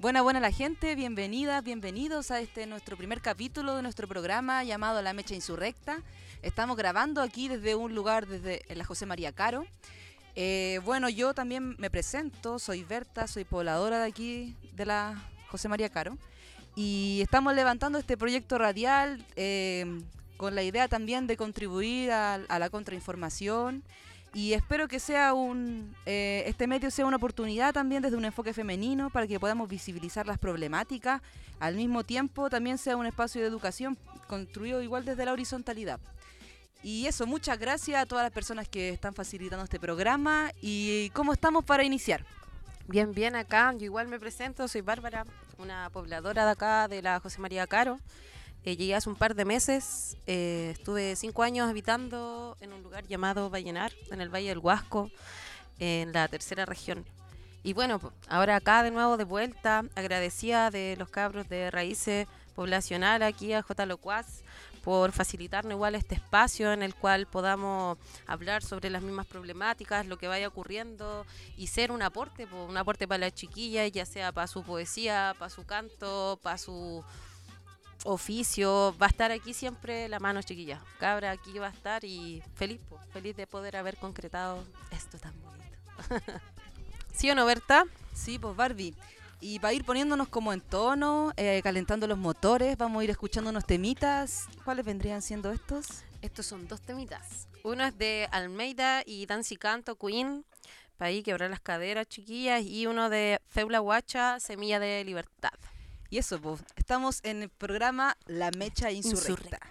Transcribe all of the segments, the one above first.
Buena la gente, bienvenidas, bienvenidos a nuestro primer capítulo de nuestro programa llamado La Mecha Insurrecta. Estamos grabando aquí desde un lugar, desde la José María Caro. Yo también me presento, soy Berta, soy pobladora de aquí, de la José María Caro. Y estamos levantando este proyecto radial con la idea también de contribuir a la contrainformación. Y espero que sea este medio sea una oportunidad también desde un enfoque femenino para que podamos visibilizar las problemáticas. Al mismo tiempo también sea un espacio de educación construido igual desde la horizontalidad. Y eso, muchas gracias a todas las personas que están facilitando este programa. ¿Y cómo estamos para iniciar? Bien, acá. Yo igual me presento, soy Bárbara, una pobladora de acá de la José María Caro. Llegué hace un par de meses, estuve 5 años habitando en un lugar llamado Vallenar, en el Valle del Huasco, en la tercera región. Y bueno, ahora acá de nuevo de vuelta, agradecida de los cabros de Raíces Poblacional aquí a J. Locuaz por facilitarnos igual este espacio en el cual podamos hablar sobre las mismas problemáticas, lo que vaya ocurriendo y ser un aporte para las chiquillas, ya sea para su poesía, para su canto, para su oficio. Va a estar aquí siempre la mano, chiquilla. Cabra aquí va a estar y feliz de poder haber concretado esto tan bonito. ¿Sí o no, Berta? Sí, pues Barbie. Y para ir poniéndonos como en tono, calentando los motores, vamos a ir escuchando unos temitas. ¿Cuáles vendrían siendo estos? Estos son 2 temitas. Uno es de Almeida y Dancy Canto, Queen, para ahí quebrar las caderas, chiquillas. Y uno de Feula Huacha, Semilla de Libertad. Y eso, pues, estamos en el programa La Mecha Insurrecta.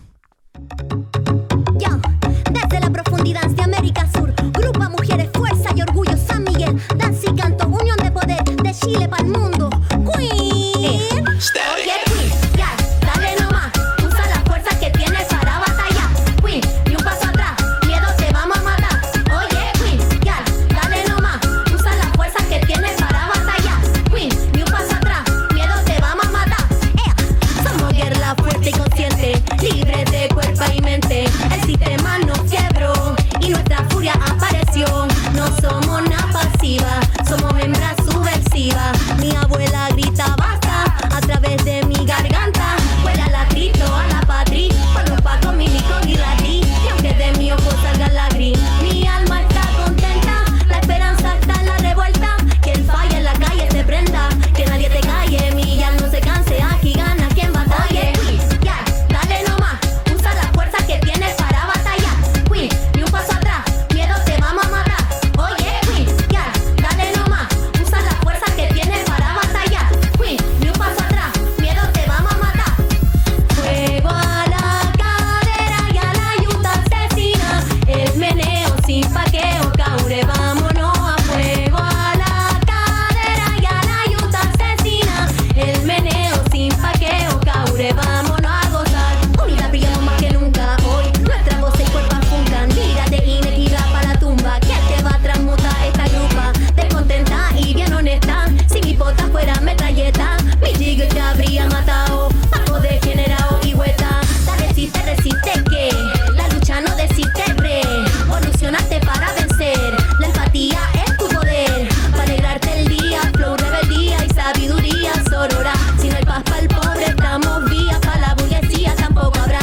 Yo, desde la profundidad de América Sur, grupo Mujeres, Fuerza y Orgullo, San Miguel, Danza y Canto, Unión de Poder, de Chile para el mundo. Queen, oye Queen, ya, dale nomás, usa la fuerza que tienes para batallar. Queen, ni un paso atrás, miedo te vamos a matar. Oye Queen, ya, dale nomás, usa la fuerza que tienes para batallar. Queen, ni un paso atrás, miedo te vamos a matar. Somos guerra fuerte y consciente, libres de cuerpo y mente. El sistema nos quebró y nuestra furia apareció. No somos nada pasiva, somos hembras subversivas. Mi abuela grita basta a través de mi garganta. Vuela latrito a la patria, por los pacos, milicos y latí. Y aunque de mi ojo salga lágrima, mi alma está contenta. La esperanza está en la revuelta, que el falla en la calle te prenda. Que nadie te calle, mi ya no se canse, aquí gana quien batalla. Queen, ya, dale nomás, usa la fuerza que tienes para batallar. Queen, ni un paso atrás, miedo te vamos a matar. Oye Queen, ya, dale nomás, usa la fuerza que tienes para batallar. Queen, ni un paso atrás, miedo te vamos a matar. Fuego a la cadera y a la yuta asesina. El meneo sin paqueo, caure, vámonos a fuego a la cadera y a la yuta asesina. El meneo sin paqueo, caure, vámonos a gozar. Unidad brillamos más que nunca hoy. Nuestra voz y cuerpo funcan. Tira de inequidad para la tumba. Que te va a transmutar esta grupa. Descontenta y bien honesta. Si mi bota fuera metralleta, mi tigre te habría matado. Paco degenerado y hueta. Resiste que la lucha no desiste, evolucionaste para vencer. La empatía es tu poder, para alegrarte el día. Flow, rebeldía y sabiduría sorora. Si no hay paz para el pobre, estamos vías. Para la burguesía tampoco habrá.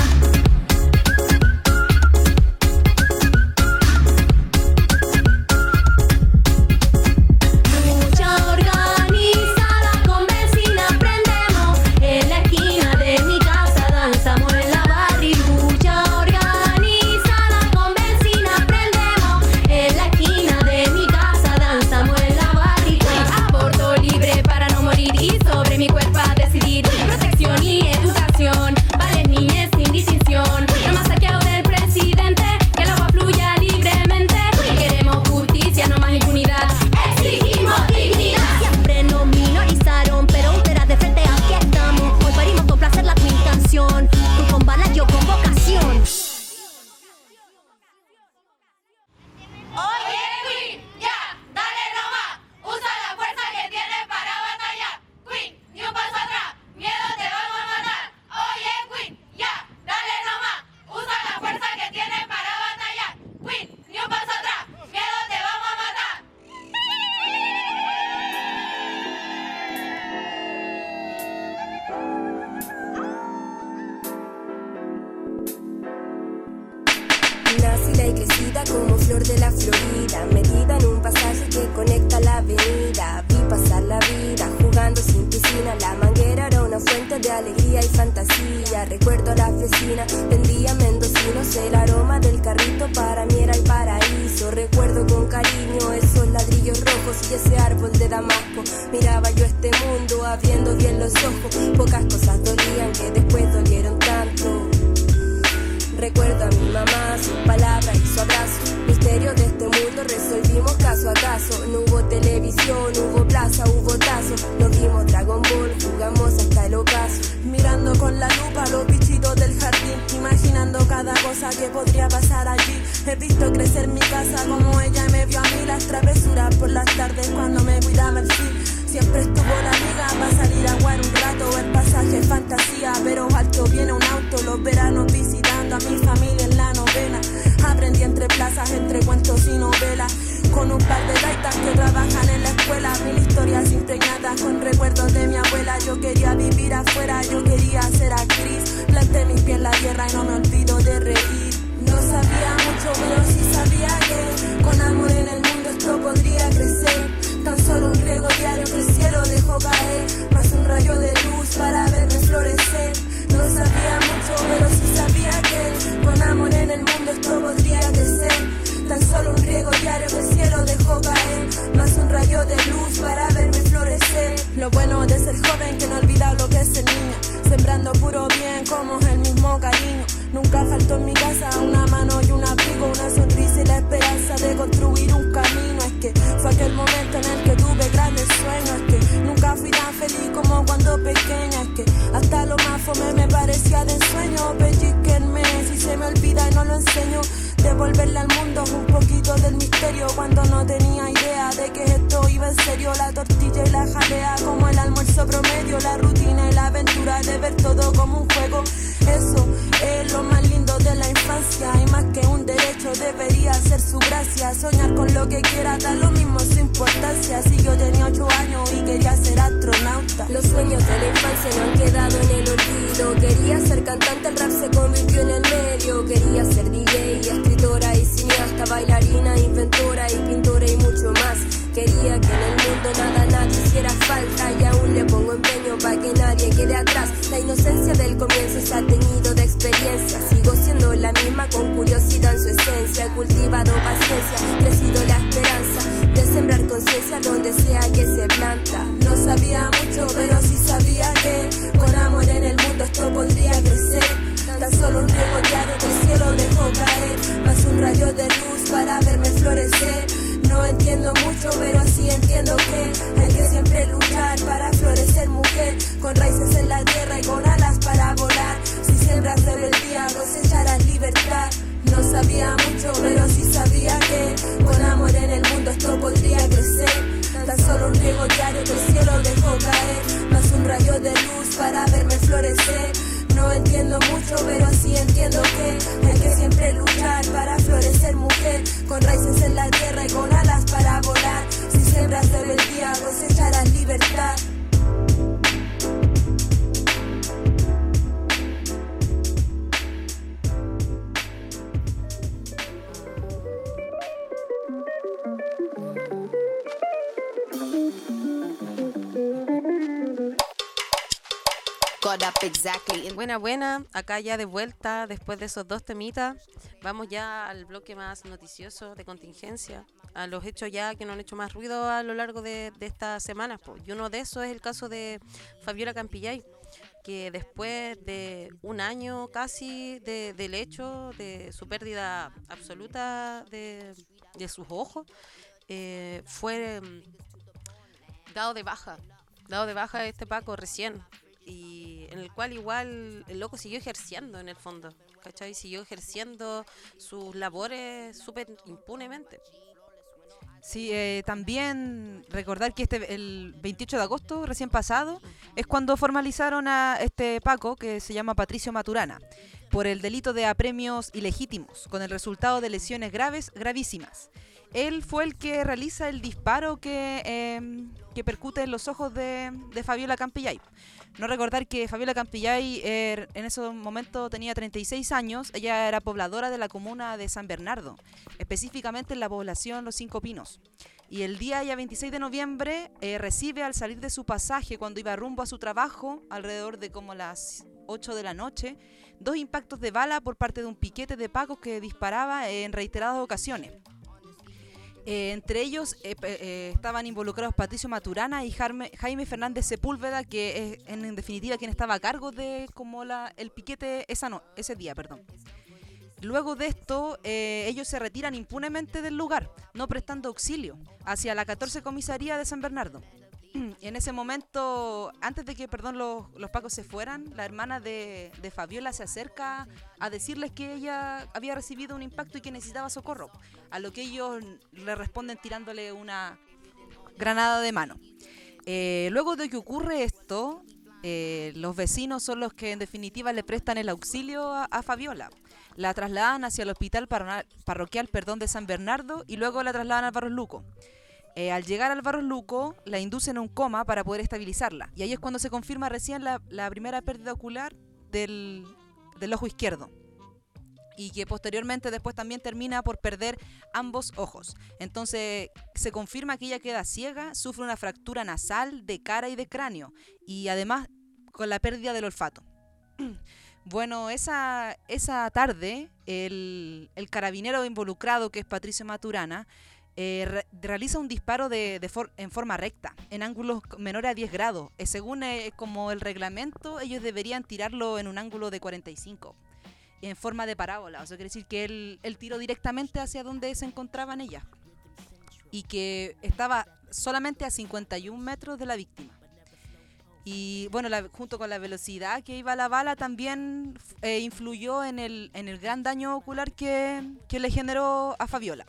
Lucha organizada con vecinas prendemos. En la esquina de mi casa danzamos en la barri. Lucha organizada con vecinas prendemos. En la esquina de mi casa danzamos en la barri. Aborto libre para no morir y sobre mi cuerpo a decidir. Protección y educación para las niñas sin distinción. No más saqueo del presidente, que el agua fluya libremente. Queremos justicia, no más impunidad. Exigimos dignidad. Siempre nos minorizaron, pero ustedes de frente aquí estamos. Hoy parimos con placer la Queen canción. Tú con balas, yo con vocación. Oye Queen, ya, dale nomás, usa la fuerza que tienes para batallar. Queen, ni un paso atrás, miedo te vamos a matar. Oye y crecida como flor de la Florida, metida en un pasaje que conecta la avenida. Vi pasar la vida jugando sin piscina, la manguera era una fuente de alegría y fantasía. Recuerdo a las vecinas, vendían mendocinos, el aroma del carrito para mí era el paraíso. Recuerdo con cariño esos ladrillos rojos y ese árbol de damasco. Miraba yo este mundo abriendo bien los ojos, pocas cosas dolían que después dolieron tanto. Recuerdo a mi mamá, sus palabras y su abrazo. Misterio de este mundo resolvimos caso a caso. No hubo televisión, hubo plaza, hubo tazo. Nos vimos Dragon Ball, jugamos hasta el ocaso. Mirando con la lupa los bichitos del jardín, imaginando cada cosa que podría pasar allí. He visto crecer mi casa como ella me vio a mí. Las travesuras por las tardes cuando me cuidaba el fin. Siempre estuvo la amiga para salir a jugar un rato. El pasaje es fantasía, pero alto viene un auto. Los veranos visitando a mi familia en la novena. Aprendí entre plazas, entre cuentos y novelas. Con un par de gaitas que trabajan en la escuela. Mil historias impregnadas con recuerdos de mi abuela. Yo quería vivir afuera, yo quería ser actriz. Planté mis pies en la tierra y no me olvido de reír. No sabía mucho, pero sí sabía que con amor en el mundo esto podría crecer. Tan solo un riego diario que el cielo dejó caer, más un rayo de luz para verme florecer. No sabía mucho, pero sí sabía que con amor en el mundo esto podría crecer. Tan solo un riego diario que el cielo dejó caer, más un rayo de luz para verme florecer. Lo bueno de ser joven que no olvida lo que es ser niña, sembrando puro bien como el mismo cariño. Nunca faltó en mi casa una mano y un abrigo, una sonrisa y la esperanza de construir un camino. Es que fue aquel momento en el que tuve grandes sueños. Es que nunca fui tan feliz como cuando pequeña. Es que hasta lo más fome me parecía de ensueño. Pellizquenme si se me olvida y no lo enseño. Devolverle al mundo un poquito del misterio cuando no tenía idea de que esto iba en serio. La tortilla y la jalea como el almuerzo promedio, la rutina y la aventura de ver todo como un juego. Eso es lo más lindo de la infancia y más que un derecho debería ser su gracia. Soñar con lo que quiera, da lo mismo su importancia. Si yo tenía 8 años y quería ser astronauta. Los sueños de la infancia no han quedado en el olvido. Quería ser cantante, el rap se convirtió en el medio. Quería ser DJ, escritora y cineasta, bailarina, inventora y pintora y mucho más. Quería que en el mundo nada hiciera falta y aún le pongo empeño para que nadie quede atrás. La inocencia del comienzo se ha teñido de experiencia. Sigo siendo la misma con curiosidad en su esencia. He cultivado paciencia, crecido la esperanza de sembrar conciencia donde sea que se planta. No sabía mucho, pero sí sabía que con amor en el mundo esto podría crecer. Tan solo un riego diario que el cielo dejó caer, más un rayo de luz para verme florecer. No entiendo mucho, pero sí entiendo que hay que siempre luchar para florecer, mujer. Con raíces en la tierra y con alas para volar. Si siembras rebeldía, cosecharás libertad. No sabía mucho, pero sí sabía que con amor en el mundo esto podría crecer. Tan solo un riego diario que el cielo dejó caer, más un rayo de luz para verme florecer. No entiendo mucho, pero sí entiendo que hay que siempre luchar para florecer, mujer. Con raíces en la tierra y con alas para volar. Si siembras rebeldía, cosecharás libertad. Buena, acá ya de vuelta después de esos dos temitas. Vamos ya al bloque más noticioso de contingencia, a los hechos ya que nos han hecho más ruido a lo largo de estas semanas, pues. Y uno de esos es el caso de Fabiola Campillay, que después de un año casi del hecho, de su pérdida absoluta de sus ojos, fue dado de baja este Paco recién. Y en el cual igual el loco siguió ejerciendo en el fondo, ¿cachai? Siguió ejerciendo sus labores súper impunemente. Sí, también recordar que el 28 de agosto, recién pasado, es cuando formalizaron a este Paco, que se llama Patricio Maturana, por el delito de apremios ilegítimos, con el resultado de lesiones gravísimas. Él fue el que realiza el disparo que percute en los ojos de Fabiola Campillay. No recordar que Fabiola Campillay en ese momento tenía 36 años, ella era pobladora de la comuna de San Bernardo, específicamente en la población Los Cinco Pinos. Y el día ya 26 de noviembre recibe al salir de su pasaje cuando iba rumbo a su trabajo, alrededor de como las 8 de la noche, 2 impactos de bala por parte de un piquete de pacos que disparaba en reiteradas ocasiones. Entre ellos estaban involucrados Patricio Maturana y Jaime Fernández Sepúlveda, que es en definitiva quien estaba a cargo de como el piquete ese día. Luego de esto, ellos se retiran impunemente del lugar, no prestando auxilio, hacia la 14 Comisaría de San Bernardo. En ese momento, antes de que los pacos se fueran, la hermana de Fabiola se acerca a decirles que ella había recibido un impacto y que necesitaba socorro, a lo que ellos le responden tirándole una granada de mano. Luego de que ocurre esto, los vecinos son los que en definitiva le prestan el auxilio a Fabiola. La trasladan hacia el hospital parroquial de San Bernardo y luego la trasladan al Barros Luco. Al llegar al Barros Luco, la inducen en un coma para poder estabilizarla. Y ahí es cuando se confirma recién la primera pérdida ocular del ojo izquierdo. Y que posteriormente después también termina por perder ambos ojos. Entonces se confirma que ella queda ciega, sufre una fractura nasal, de cara y de cráneo. Y además con la pérdida del olfato. Bueno, esa tarde el carabinero involucrado, que es Patricio Maturana, realiza un disparo en forma recta, en ángulos menores a 10 grados. Según como el reglamento, ellos deberían tirarlo en un ángulo de 45, en forma de parábola. O sea, quiere decir que él tiró directamente hacia donde se encontraban ellas. Y que estaba solamente a 51 metros de la víctima. Y bueno, junto con la velocidad que iba la bala también influyó en el gran daño ocular que le generó a Fabiola.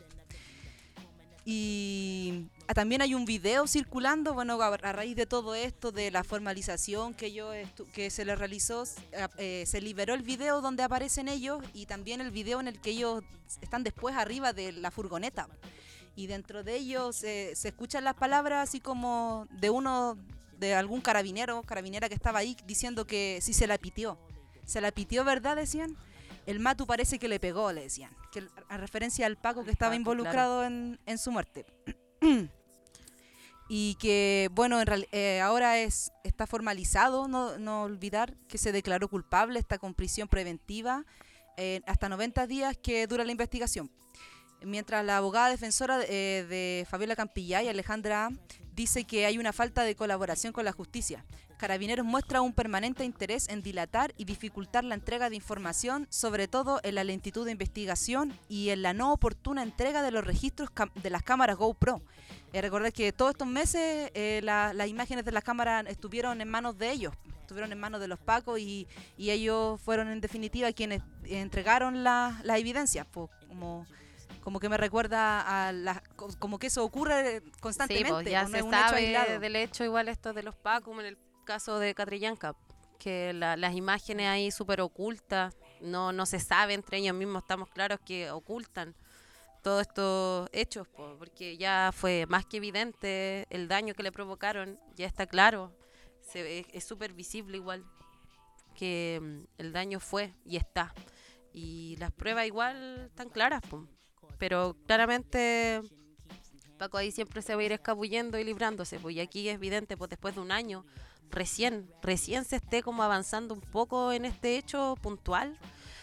Y también hay un video circulando, bueno, a raíz de todo esto, de la formalización que se les realizó, se liberó el video donde aparecen ellos y también el video en el que ellos están después arriba de la furgoneta. Y dentro de ellos se escuchan las palabras así como de algún carabinera que estaba ahí diciendo que sí se la pitió. Se la pitió, ¿verdad? Decían. El Matu parece que le pegó, le decían. Que a referencia al Paco que estaba involucrado en su muerte. Y que, bueno, ahora está formalizado, no olvidar que se declaró culpable, está con prisión preventiva hasta 90 días que dura la investigación. Mientras la abogada defensora de Fabiola Campillay, Alejandra, dice que hay una falta de colaboración con la justicia. Carabineros muestra un permanente interés en dilatar y dificultar la entrega de información, sobre todo en la lentitud de investigación y en la no oportuna entrega de los registros de las cámaras GoPro. Recordar que todos estos meses las imágenes de las cámaras estuvieron en manos de ellos, estuvieron en manos de los pacos y ellos fueron en definitiva quienes entregaron las evidencias, pues, como que me recuerda como que eso ocurre constantemente. Sí, pues ya no se es un hecho sabe aislado. del hecho igual esto de los pacos, como en el caso de Catrillanca, que las imágenes ahí súper ocultas, no se sabe entre ellos mismos, estamos claros que ocultan todos estos hechos, porque ya fue más que evidente el daño que le provocaron, ya está claro, es súper visible igual que el daño fue y está, y las pruebas igual están claras, pero claramente Paco ahí siempre se va a ir escabullendo y librándose, y aquí es evidente, después de un año, recién se esté como avanzando un poco en este hecho puntual,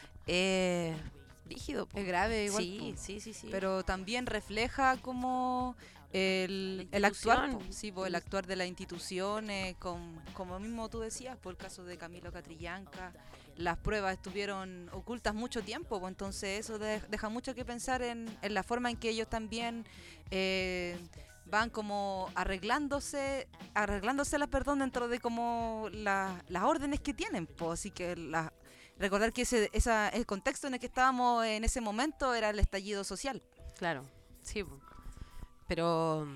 rígido. Es grave igual. Sí. Pero también refleja como el actuar, el actuar de las instituciones, como mismo tú decías, por el caso de Camilo Catrillanca, las pruebas estuvieron ocultas mucho tiempo, pues entonces eso deja mucho que pensar en la forma en que ellos también van como arreglándose dentro de como las órdenes que tienen, pues, así que recordar que el contexto en el que estábamos en ese momento era el estallido social. Claro, sí, pero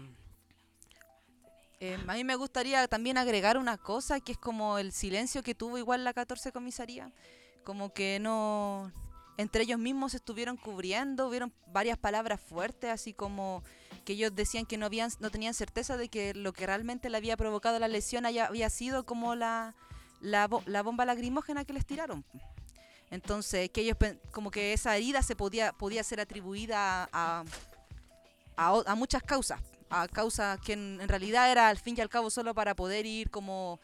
a mí me gustaría también agregar una cosa que es como el silencio que tuvo igual la 14 Comisaría, como que no, entre ellos mismos se estuvieron cubriendo, hubieron varias palabras fuertes, así como que ellos decían que no tenían certeza de que lo que realmente le había provocado la lesión había sido como la la bomba lacrimógena que les tiraron. Entonces, que ellos como que esa herida se podía ser atribuida a muchas causas, a causas que en realidad era al fin y al cabo solo para poder ir como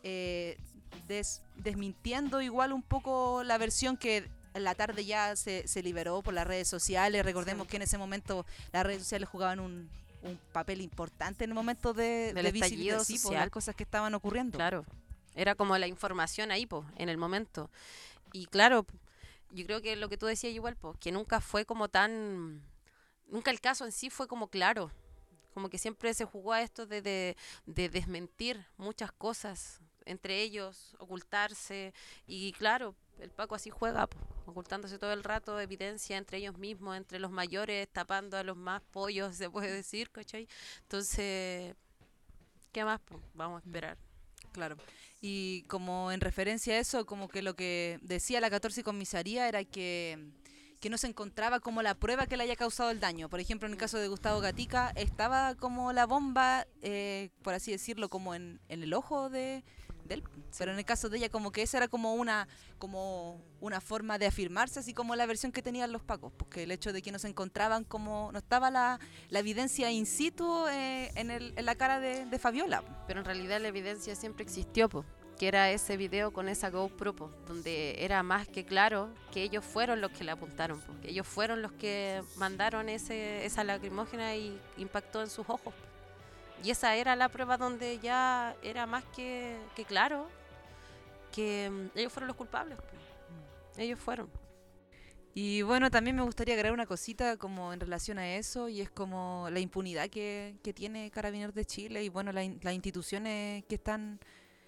desmintiendo igual un poco la versión que en la tarde ya se liberó por las redes sociales. Recordemos que en ese momento las redes sociales jugaban un papel importante en el momento de estallido visibilizar social. las cosas que estaban ocurriendo. Claro, era como la información ahí, po, en el momento. Y claro, yo creo que lo que tú decías igual, po, que nunca fue como nunca el caso en sí fue como claro. Como que siempre se jugó a esto de desmentir muchas cosas, entre ellos, ocultarse. Y claro, el Paco así juega, po, ocultándose todo el rato, evidencia entre ellos mismos, entre los mayores, tapando a los más pollos, se puede decir, ¿cachai? Entonces, ¿qué más, po? Vamos a esperar. Claro. Y como en referencia a eso, como que lo que decía la 14 comisaría era que no se encontraba como la prueba que le haya causado el daño. Por ejemplo, en el caso de Gustavo Gatica, estaba como la bomba, por así decirlo, como en el ojo de él. Pero en el caso de ella, como que esa era como una forma de afirmarse, así como la versión que tenían los pacos, porque el hecho de que no se encontraban como, no estaba la evidencia in situ en la cara de Fabiola. Pero en realidad la evidencia siempre existió, po, que era ese video con esa GoPro, po, donde era más que claro que ellos fueron los que le apuntaron, po, que ellos fueron los que mandaron esa lacrimógena y impactó en sus ojos. Y esa era la prueba donde ya era más que claro que ellos fueron los culpables, po. Ellos fueron. Y bueno, también me gustaría agregar una cosita como en relación a eso, y es como la impunidad que tiene Carabineros de Chile y bueno, las instituciones que están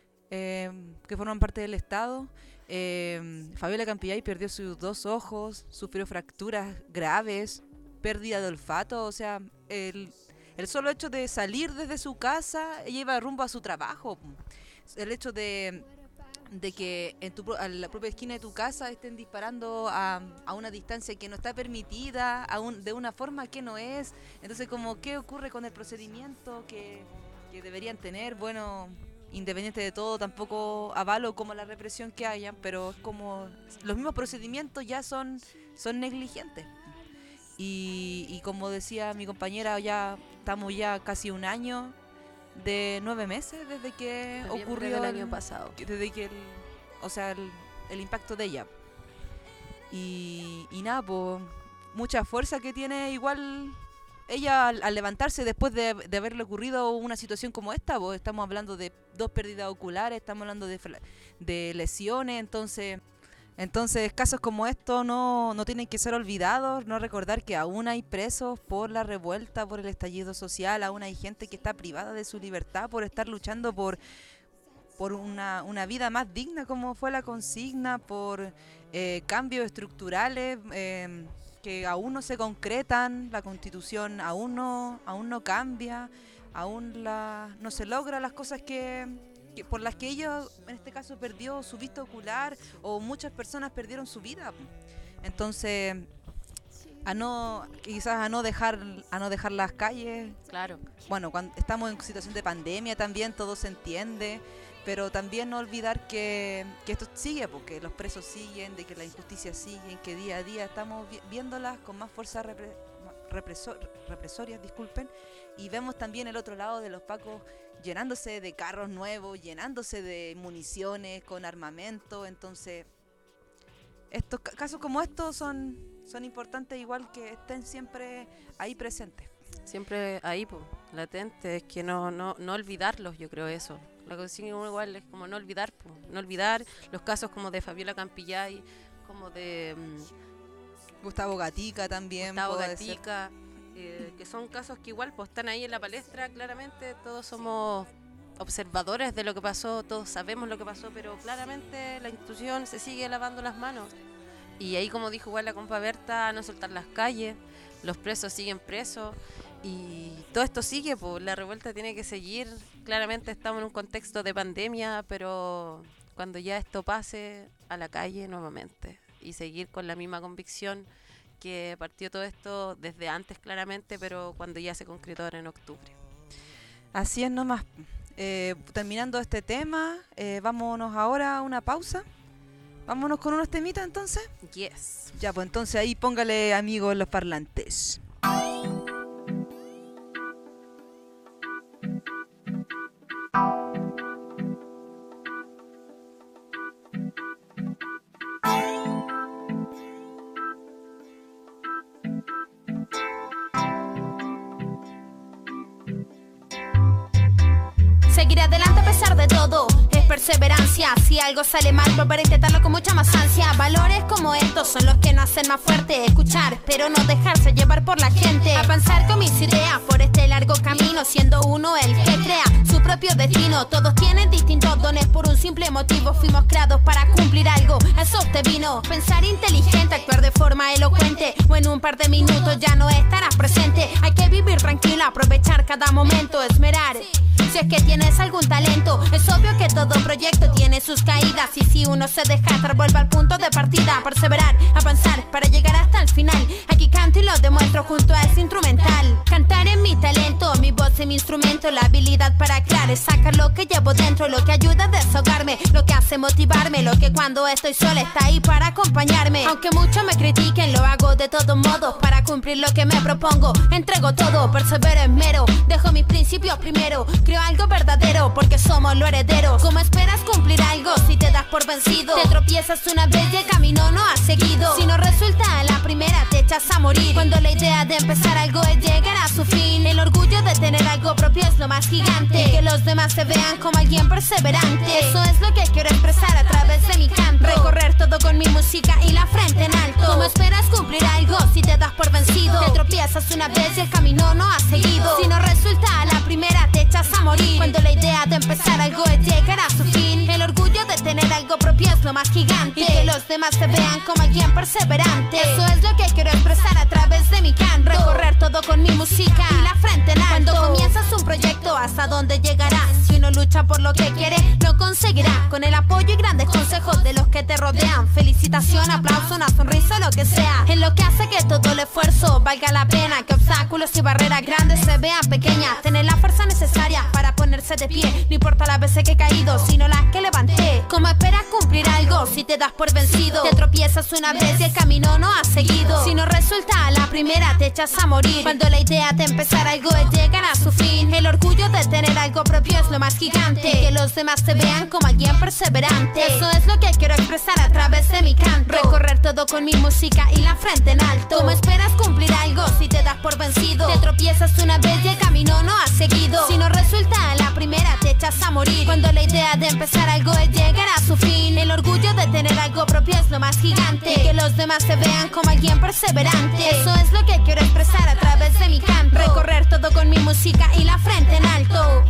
que forman parte del Estado. Fabiola Campillay perdió sus 2 ojos, sufrió fracturas graves, pérdida de olfato, o sea, el solo hecho de salir desde su casa, ella iba rumbo a su trabajo. El hecho de que a la propia esquina de tu casa estén disparando a una distancia que no está permitida, de una forma que no es. Entonces, como, ¿qué ocurre con el procedimiento que deberían tener? Bueno, independiente de todo, tampoco avalo como la represión que hayan, pero es como los mismos procedimientos ya son negligentes. Y como decía mi compañera, ya estamos ya casi un año de 9 meses desde que ocurrió el año pasado. Desde que el impacto de ella. Y nada, pues mucha fuerza que tiene igual ella al levantarse después de haberle ocurrido una situación como esta. Pues estamos hablando de 2 pérdidas oculares, estamos hablando de lesiones, entonces casos como estos no tienen que ser olvidados, no recordar que aún hay presos por la revuelta, por el estallido social, aún hay gente que está privada de su libertad por estar luchando por una vida más digna, como fue la consigna, por cambios estructurales que aún no se concretan, la Constitución aún no cambia, aún no se logra las cosas que por las que ellos, en este caso, perdió su vista ocular, o muchas personas perdieron su vida. Entonces, quizás a no dejar las calles. Claro. Bueno, cuando estamos en situación de pandemia también, todo se entiende, pero también no olvidar que esto sigue, porque los presos siguen, de que la injusticia sigue, que día a día estamos viéndolas con más fuerza represorias, y vemos también el otro lado de los pacos llenándose de carros nuevos, llenándose de municiones, con armamento. Entonces, casos como estos son importantes, igual que estén siempre ahí presentes. Siempre ahí, pues, latente, es que no olvidarlos, yo creo eso. La consigna igual es como no olvidar, po, no olvidar los casos como de Fabiola Campillay, como de Gustavo Gatica también. Gustavo Gatica, que son casos que igual pues están ahí en la palestra, claramente todos somos observadores de lo que pasó, todos sabemos lo que pasó, pero claramente la institución se sigue lavando las manos. Y ahí, como dijo igual la compa Berta, no soltar las calles, los presos siguen presos y todo esto sigue, pues la revuelta tiene que seguir. Claramente estamos en un contexto de pandemia, pero cuando ya esto pase, a la calle nuevamente y seguir con la misma convicción que partió todo esto desde antes claramente, pero cuando ya se concretó ahora en octubre. Así es nomás. terminando este tema, vámonos ahora a una pausa. Vámonos con unos temitas entonces. Yes. Ya, pues entonces ahí póngale, amigos, los parlantes. Seguiré adelante a pesar de todo, es perseverancia. Si algo sale mal, volver a intentarlo con mucha más ansia. Valores como estos son los que nos hacen más fuerte. Escuchar, pero no dejarse llevar por la gente. Avanzar con mis ideas por este largo camino, siendo uno el que crea su propio destino. Todos tienen distintos dones por un simple motivo. Fuimos creados para cumplir algo, eso te vino. Pensar inteligente, actuar de forma elocuente, o en un par de minutos ya no estarás presente. Hay que vivir tranquila, aprovechar cada momento, esmerar. Si es que tienes algún talento, es obvio que todo proyecto tiene sus caídas. Y si uno se deja estar, vuelve al punto de partida. Perseverar, avanzar para llegar hasta el final. Aquí canto y lo demuestro junto a ese instrumental. Cantar es mi talento, mi voz es mi instrumento. La habilidad para crear es sacar lo que llevo dentro. Lo que ayuda a desahogarme, lo que hace motivarme. Lo que cuando estoy sola está ahí para acompañarme. Aunque muchos me critiquen, lo hago de todos modos. Para cumplir lo que me propongo, entrego todo, persevero, esmero. Dejo mis principios primero, creo algo verdadero, porque somos los herederos. ¿Cómo esperas cumplir algo si te das por vencido? Te tropiezas una vez y el camino no has seguido. Si no resulta a la primera, te echas a morir. Cuando la idea de empezar algo es llegar a su fin. El orgullo de tener algo propio es lo más gigante. Que los demás se vean como alguien perseverante. Eso es lo que quiero expresar a través de mi canto. Recorrer todo con mi música y la frente en alto. ¿Cómo esperas cumplir algo si te das por vencido? Te tropiezas una vez y el camino no has seguido. Si no resulta a la primera, te echas a morir. Cuando la idea de empezar algo es llegar a su fin. El orgullo de tener algo propio es lo más gigante. Y que los demás te vean como alguien perseverante. Eso es lo que quiero expresar a través de mi canto. Recorrer todo con mi música y la frente en alto. Cuando comienzas un proyecto, ¿hasta dónde llegarás? Si uno lucha por lo que quiere, lo conseguirá. Con el apoyo y grandes consejos de los que te rodean. Felicitación, aplauso, una sonrisa, lo que sea. Es lo que hace que todo el esfuerzo valga la pena. Que obstáculos y barreras grandes se vean pequeñas. Tener la fuerza necesaria para ponerse de pie. No importa las veces que he caído, sino las que levanté. ¿Cómo esperas cumplir algo si te das por vencido? Te tropiezas una vez y el camino no has seguido. Si no resulta a la primera, te echas a morir. Cuando la idea de empezar algo es llegar a su fin. El orgullo de tener algo propio es lo más gigante. Que los demás te vean como alguien perseverante. Eso es lo que quiero expresar a través de mi canto. Recorrer todo con mi música y la frente en alto. ¿Cómo esperas cumplir algo si te das por vencido? Te tropiezas una vez y el camino no has seguido. Si no resulta a la primera, te echas a morir. Cuando la idea de empezar algo es llegar a su fin. El orgullo de tener algo propio es lo más gigante. Que los demás te vean como alguien perseverante. Eso es lo que quiero expresar a través de mi canto. Recorrer todo con mi música y la frente en alto.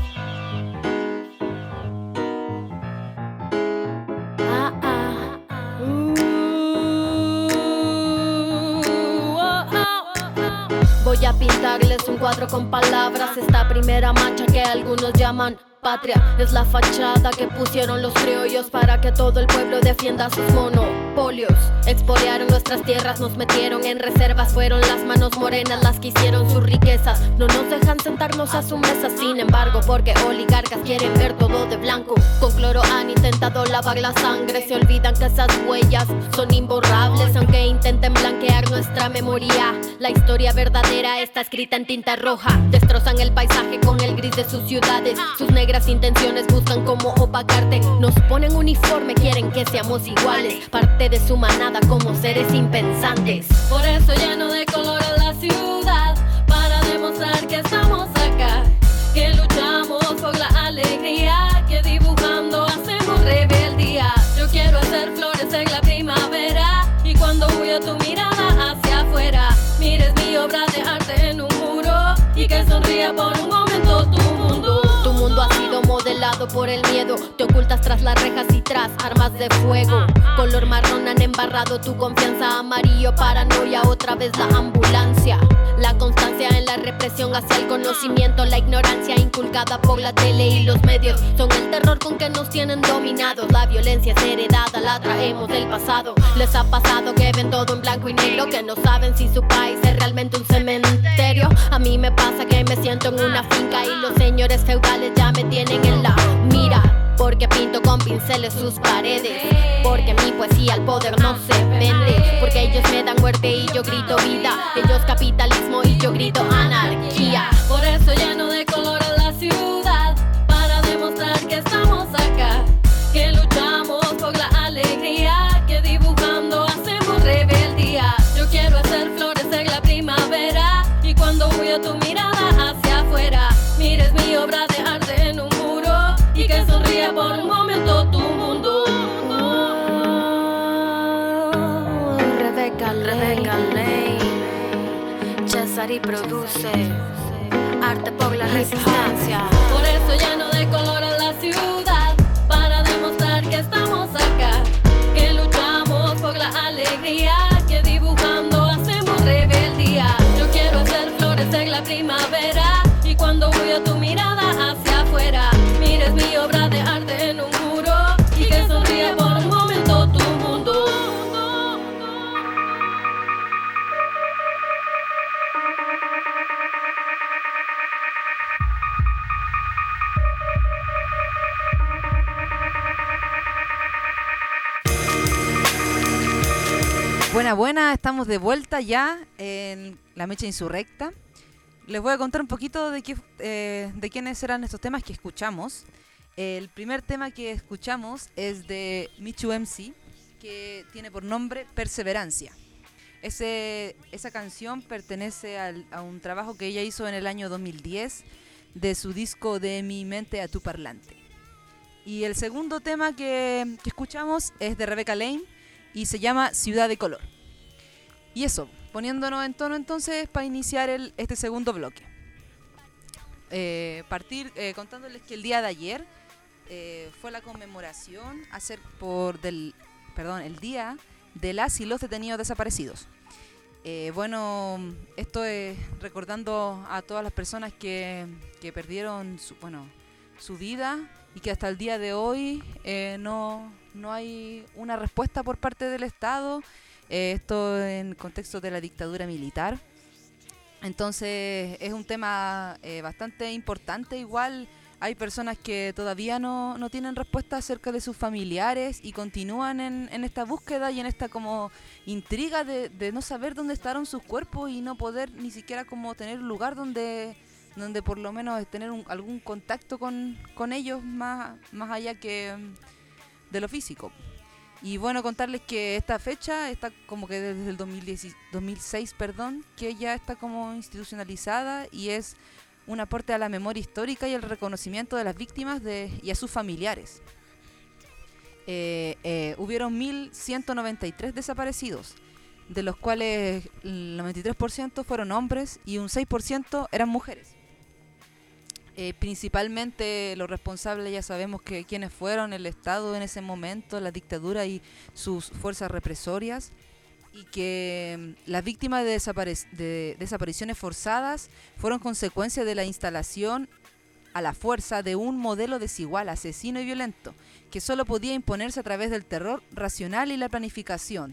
Voy a pintarles un cuadro con palabras. Esta primera mancha que algunos llaman patria es la fachada que pusieron los criollos para que todo el pueblo defienda sus monopolios. Expoliaron nuestras tierras, nos metieron en reservas. Fueron las manos morenas las que hicieron sus riquezas. No nos dejan sentarnos a su mesa, sin embargo, porque oligarcas quieren ver todo de blanco. Con cloro han intentado lavar la sangre. Se olvidan que esas huellas son imborrables, aunque intenten blanquear nuestra memoria. La historia verdadera está escrita en tinta roja. Destrozan el paisaje con el gris de sus ciudades. Sus negras intenciones buscan cómo opacarte. Nos ponen uniforme, quieren que seamos iguales, parte de su manada como seres impensantes. Por eso lleno de color a la ciudad, para demostrar que estamos acá, que luchamos por la alegría, que dibujando hacemos rebeldía. Yo quiero hacer florecer la primavera, y cuando huya tu mirada hacia afuera, mires mi obra de arte en un muro, y que sonría por un momento tu mundo. Tu mundo ha sido modelado por el miedo. Te ocultas tras las rejas y tras armas de fuego. Color marrón han embarrado tu confianza. Amarillo, paranoia, otra vez la ambulancia. La constancia en la represión hacia el conocimiento. La ignorancia inculcada por la tele y los medios son el terror con que nos tienen dominados. La violencia es heredada, la traemos del pasado. Les ha pasado que ven todo en blanco y negro, que no saben si su país es realmente un cementerio. A mí mí me pasa que me siento en una finca y los señores feudales ya me tienen en la mira. Porque pinto con pinceles sus paredes, porque mi poesía al poder no se vende, porque ellos me dan muerte y yo grito vida, ellos capitalismo y yo grito anarquía. Por eso lleno de color a la ciudad, para demostrar que estamos acá, que luchamos por la alegría, que dibujando hacemos rebeldía. Yo quiero hacer florecer la primavera, y cuando voy a tu mirada hacia afuera, mires mi obra de arte en un muro, y que sonríe por un momento tu mundo. Rebeca Lane, Cesari produce arte por la resistencia. Por eso lleno de color a la ciudad, para demostrar que estamos acá, que luchamos por la alegría, que dibujando hacemos rebeldía. Yo quiero hacer florecer la primavera, y cuando voy a tu mirada hacia afuera, mires mi obra de arte en un muro, y que sonríe por un momento tu mundo. Buena, estamos de vuelta ya en La Mecha Insurrecta. Les voy a contar un poquito de quiénes eran estos temas que escuchamos. El primer tema que escuchamos es de Michu MC, que tiene por nombre Perseverancia. Esa canción pertenece a un trabajo que ella hizo en el año 2010 de su disco De mi mente a tu parlante. Y el segundo tema que escuchamos es de Rebeca Lane y se llama Ciudad de Color. Y eso, poniéndonos en tono entonces para iniciar este segundo bloque. Partir contándoles que el día de ayer fue la conmemoración el día de las y los detenidos desaparecidos. Esto es recordando a todas las personas que perdieron su vida y que hasta el día de hoy no hay una respuesta por parte del Estado. Esto en contexto de la dictadura militar. Entonces es un tema bastante importante. Igual hay personas que todavía no tienen respuesta acerca de sus familiares y continúan en esta búsqueda y en esta como intriga de no saber dónde estaron sus cuerpos y no poder ni siquiera como tener un lugar donde por lo menos tener algún contacto con ellos más allá que de lo físico. Y bueno, contarles que esta fecha está como que desde el 2006, que ya está como institucionalizada y es un aporte a la memoria histórica y el reconocimiento de las víctimas y a sus familiares. Hubieron 1.193 desaparecidos, de los cuales el 93% fueron hombres y un 6% eran mujeres. Principalmente los responsables ya sabemos que quienes fueron el Estado en ese momento, la dictadura y sus fuerzas represorias, y que las víctimas de desapariciones forzadas fueron consecuencia de la instalación a la fuerza de un modelo desigual, asesino y violento, que solo podía imponerse a través del terror racional y la planificación.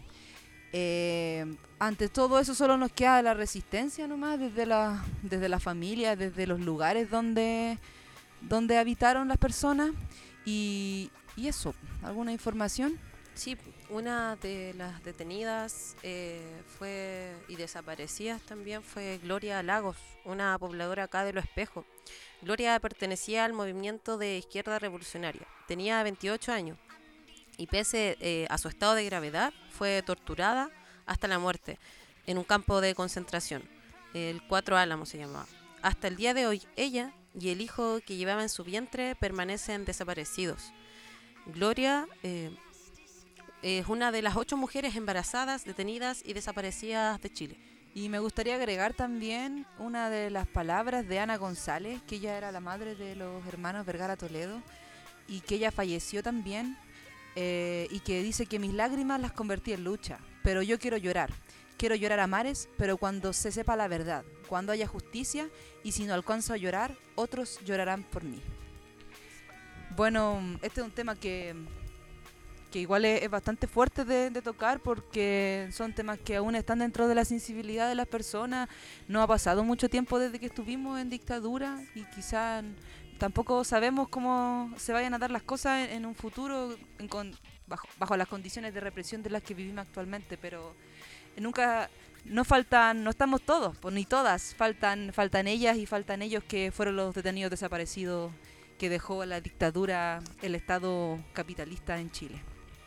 Ante todo eso solo nos queda la resistencia nomás desde la familia, desde los lugares donde habitaron las personas y eso. ¿Alguna información? Sí, una de las detenidas y desaparecidas también fue Gloria Lagos, una pobladora acá de Los Espejos. Gloria pertenecía al movimiento de izquierda revolucionaria, tenía 28 años. Y pese a su estado de gravedad, fue torturada hasta la muerte en un campo de concentración. El 4 Álamos se llamaba. Hasta el día de hoy, ella y el hijo que llevaba en su vientre permanecen desaparecidos. Gloria es una de las 8 mujeres embarazadas, detenidas y desaparecidas de Chile. Y me gustaría agregar también una de las palabras de Ana González, que ella era la madre de los hermanos Vergara Toledo y que ella falleció también. Y que dice que mis lágrimas las convertí en lucha, pero yo quiero llorar a mares, pero cuando se sepa la verdad, cuando haya justicia, y si no alcanzo a llorar, otros llorarán por mí. Bueno, este es un tema que que igual es bastante fuerte de tocar porque son temas que aún están dentro de la sensibilidad de las personas. No ha pasado mucho tiempo desde que estuvimos en dictadura y quizás tampoco sabemos cómo se vayan a dar las cosas en un futuro bajo las condiciones de represión de las que vivimos actualmente, pero nunca no estamos todos, pues ni todas, faltan ellas y faltan ellos que fueron los detenidos desaparecidos que dejó la dictadura, el Estado capitalista en Chile.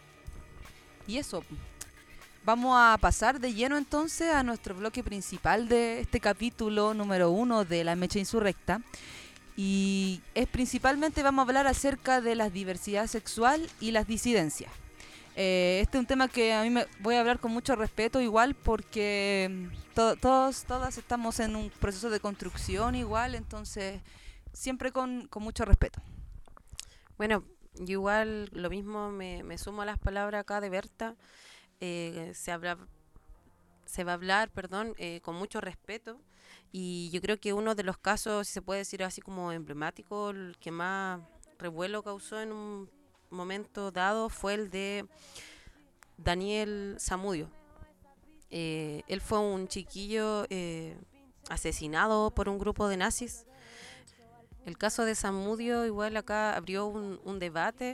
Y eso, vamos a pasar de lleno entonces a nuestro bloque principal de este capítulo número 1 de La Mecha Insurrecta. Y principalmente vamos a hablar acerca de la diversidad sexual y las disidencias. Este es un tema que a mí me voy a hablar con mucho respeto igual porque todas estamos en un proceso de construcción igual, entonces siempre con mucho respeto. Bueno, yo igual lo mismo me sumo a las palabras acá de Berta. Se va a hablar, con mucho respeto. Y yo creo que uno de los casos, si se puede decir así como emblemático, el que más revuelo causó en un momento dado fue el de Daniel Zamudio. Él fue un chiquillo asesinado por un grupo de nazis. El caso de Zamudio igual acá abrió un debate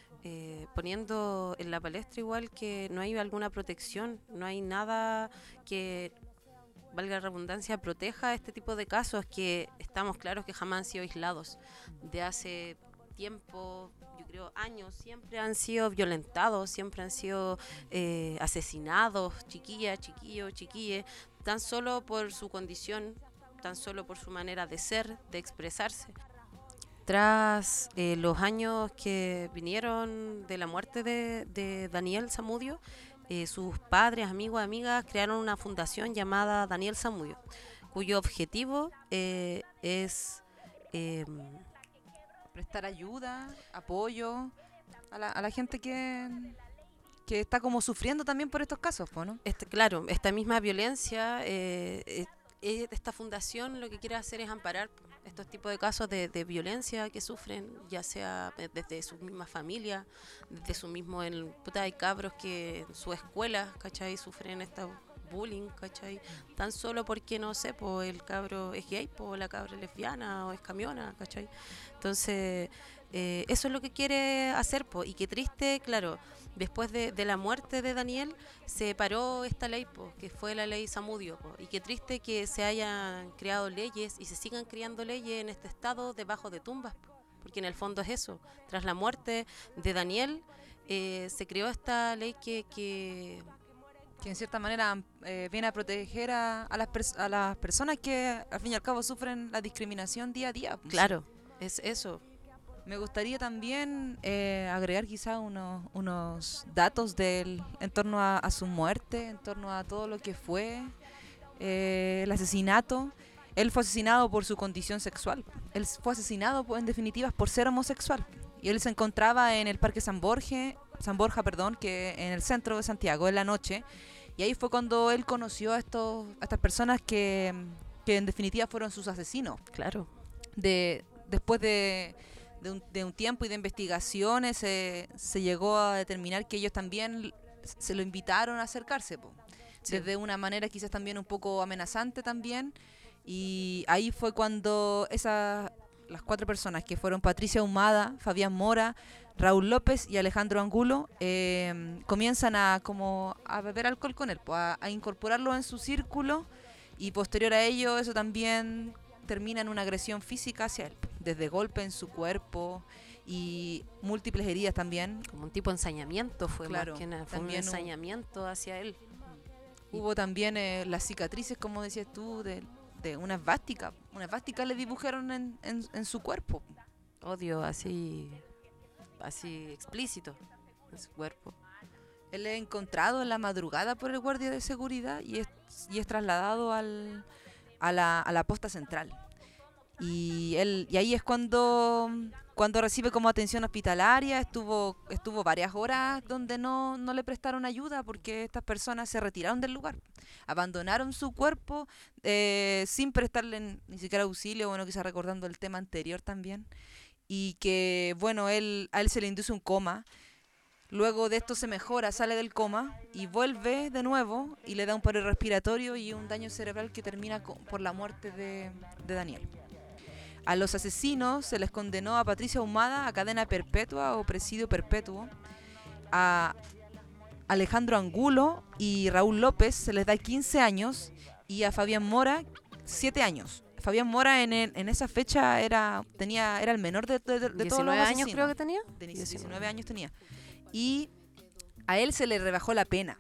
poniendo en la palestra igual que no hay alguna protección, no hay nada que, valga la redundancia, proteja este tipo de casos que estamos claros que jamás han sido aislados. De hace tiempo, yo creo años, siempre han sido violentados, siempre han sido asesinados, chiquillas, chiquillos, chiquilles, tan solo por su condición, tan solo por su manera de ser, de expresarse. Tras los años que vinieron de la muerte de Daniel Zamudio, sus padres, amigos, amigas crearon una fundación llamada Daniel Zamudio, cuyo objetivo es prestar ayuda, apoyo a la gente que está como sufriendo también por estos casos, ¿no? Claro, esta misma violencia, esta fundación lo que quiere hacer es amparar estos tipos de casos de violencia que sufren, ya sea desde su misma familia, desde su mismo... hay cabros que en su escuela, ¿cachai? Sufren esta bullying, ¿cachai? Tan solo porque, no sé, el cabro es gay, la cabra es lesbiana o es camiona, ¿cachai? Entonces, eso es lo que quiere hacer, y qué triste, claro, después de la muerte de Daniel se paró esta ley, que fue la ley Zamudio, y qué triste que se hayan creado leyes y se sigan creando leyes en este estado debajo de tumbas, porque en el fondo es eso. Tras la muerte de Daniel se creó esta ley que en cierta manera viene a proteger a las personas que al fin y al cabo sufren la discriminación día a día. Claro, es eso. Me gustaría también agregar quizá unos datos en torno a su muerte, en torno a todo lo que fue el asesinato. Él fue asesinado por su condición sexual. Él fue asesinado, en definitiva, por ser homosexual. Y él se encontraba en el Parque San Borja, que en el centro de Santiago, en la noche. Y ahí fue cuando él conoció a estas personas que en definitiva fueron sus asesinos. Claro. Después de un tiempo y de investigaciones se llegó a determinar que ellos también se lo invitaron a acercarse, sí. Desde una manera quizás también un poco amenazante también, y ahí fue cuando las 4 personas que fueron Patricia Ahumada, Fabián Mora, Raúl López y Alejandro Angulo comienzan a beber alcohol con él, a incorporarlo en su círculo, y posterior a ello eso también termina en una agresión física hacia él, desde golpe en su cuerpo y múltiples heridas también. Como un tipo de ensañamiento fue, claro, más que nada, fue un ensañamiento hacia él. Hubo también las cicatrices, como decías tú, de una esvástica. Una esvástica le dibujaron en su cuerpo. Odio así explícito en su cuerpo. Él es encontrado en la madrugada por el guardia de seguridad y es trasladado a la posta central. Y ahí es cuando recibe como atención hospitalaria. Estuvo varias horas donde no le prestaron ayuda porque estas personas se retiraron del lugar, abandonaron su cuerpo sin prestarle ni siquiera auxilio. Bueno, quizás recordando el tema anterior también, y que bueno, a él se le induce un coma. Luego de esto se mejora, sale del coma y vuelve de nuevo y le da un paro respiratorio y un daño cerebral que termina por la muerte de Daniel. A los asesinos se les condenó a Patricia Ahumada a cadena perpetua o presidio perpetuo. A Alejandro Angulo y Raúl López se les da 15 años y a Fabián Mora 7 años. Fabián Mora en esa fecha era el menor de todos los asesinos. 19 años creo que tenía. 19 años tenía. Y a él se le rebajó la pena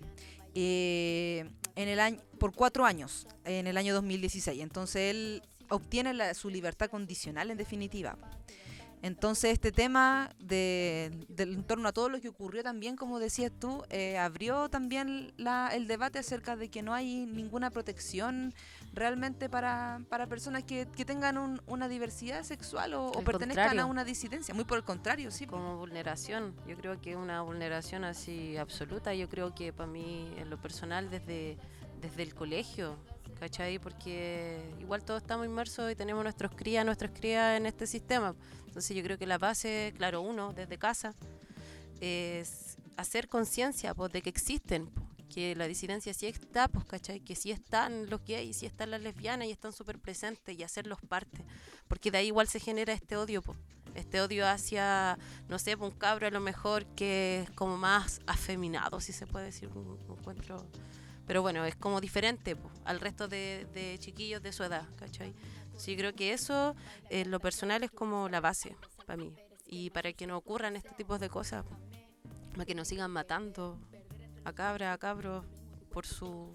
por 4 años en el año 2016. Entonces él obtiene su libertad condicional en definitiva. Entonces este tema en torno a todo lo que ocurrió también, como decías tú, abrió también el debate acerca de que no hay ninguna protección realmente para personas que tengan una diversidad sexual o pertenezcan a una disidencia. Muy por el contrario, sí. Como vulneración, yo creo que es una vulneración así absoluta. Yo creo que para mí, en lo personal, desde el colegio, ¿cachai? Porque igual todos estamos inmersos y tenemos nuestras crías en este sistema. Entonces yo creo que la base, claro, uno, desde casa, es hacer conciencia pues, de que existen, pues, que la disidencia sí está, pues, ¿cachai? Que sí están los gays, sí están las lesbianas y están súper presentes y hacerlos parte. Porque de ahí igual se genera este odio, pues. Este odio hacia, no sé, un cabro a lo mejor que es como más afeminado, si se puede decir, un encuentro. Pero bueno, es como diferente po, al resto de chiquillos de su edad, ¿cachai? Sí, creo que eso, en lo personal, es como la base para mí. Y para que no ocurran este tipo de cosas, para que no sigan matando a cabros por su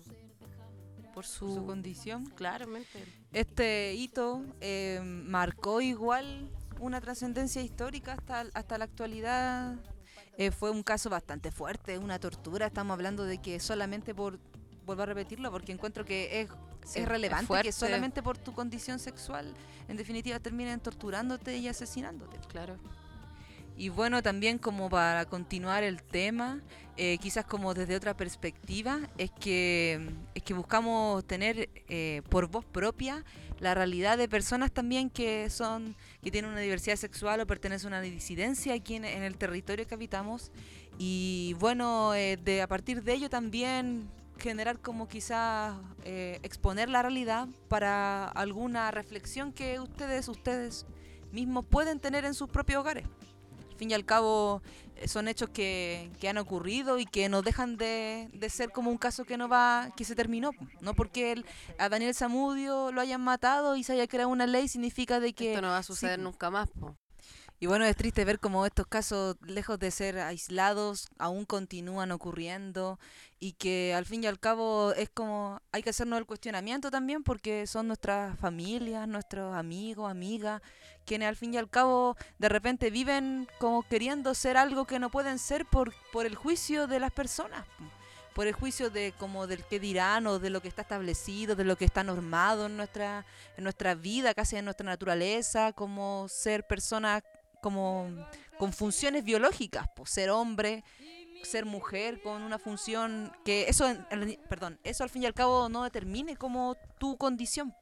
condición. Claramente. Este hito marcó igual una trascendencia histórica hasta la actualidad. Fue un caso bastante fuerte, una tortura. Estamos hablando de que solamente vuelvo a repetirlo porque encuentro que es relevante que solamente por tu condición sexual en definitiva terminen torturándote y asesinándote. Claro. Y bueno, también como para continuar el tema, quizás como desde otra perspectiva, es que buscamos tener por voz propia la realidad de personas también que tienen una diversidad sexual o pertenecen a una disidencia aquí en el territorio que habitamos. Y bueno, a partir de ello también generar como quizás exponer la realidad para alguna reflexión que ustedes mismos pueden tener en sus propios hogares. Al fin y al cabo son hechos que han ocurrido y que no dejan de ser como un caso que se terminó. No porque a Daniel Zamudio lo hayan matado y se haya creado una ley significa de que esto no va a suceder nunca más, po. Y bueno, es triste ver cómo estos casos, lejos de ser aislados, aún continúan ocurriendo y que al fin y al cabo es como hay que hacernos el cuestionamiento también porque son nuestras familias, nuestros amigos, amigas, quienes al fin y al cabo de repente viven como queriendo ser algo que no pueden ser por el juicio de las personas, por el juicio del que dirán o de lo que está establecido, de lo que está normado en nuestra vida, casi en nuestra naturaleza, como ser personas como con funciones biológicas, pues, ser hombre, ser mujer con una función que eso al fin y al cabo no determine como tu condición.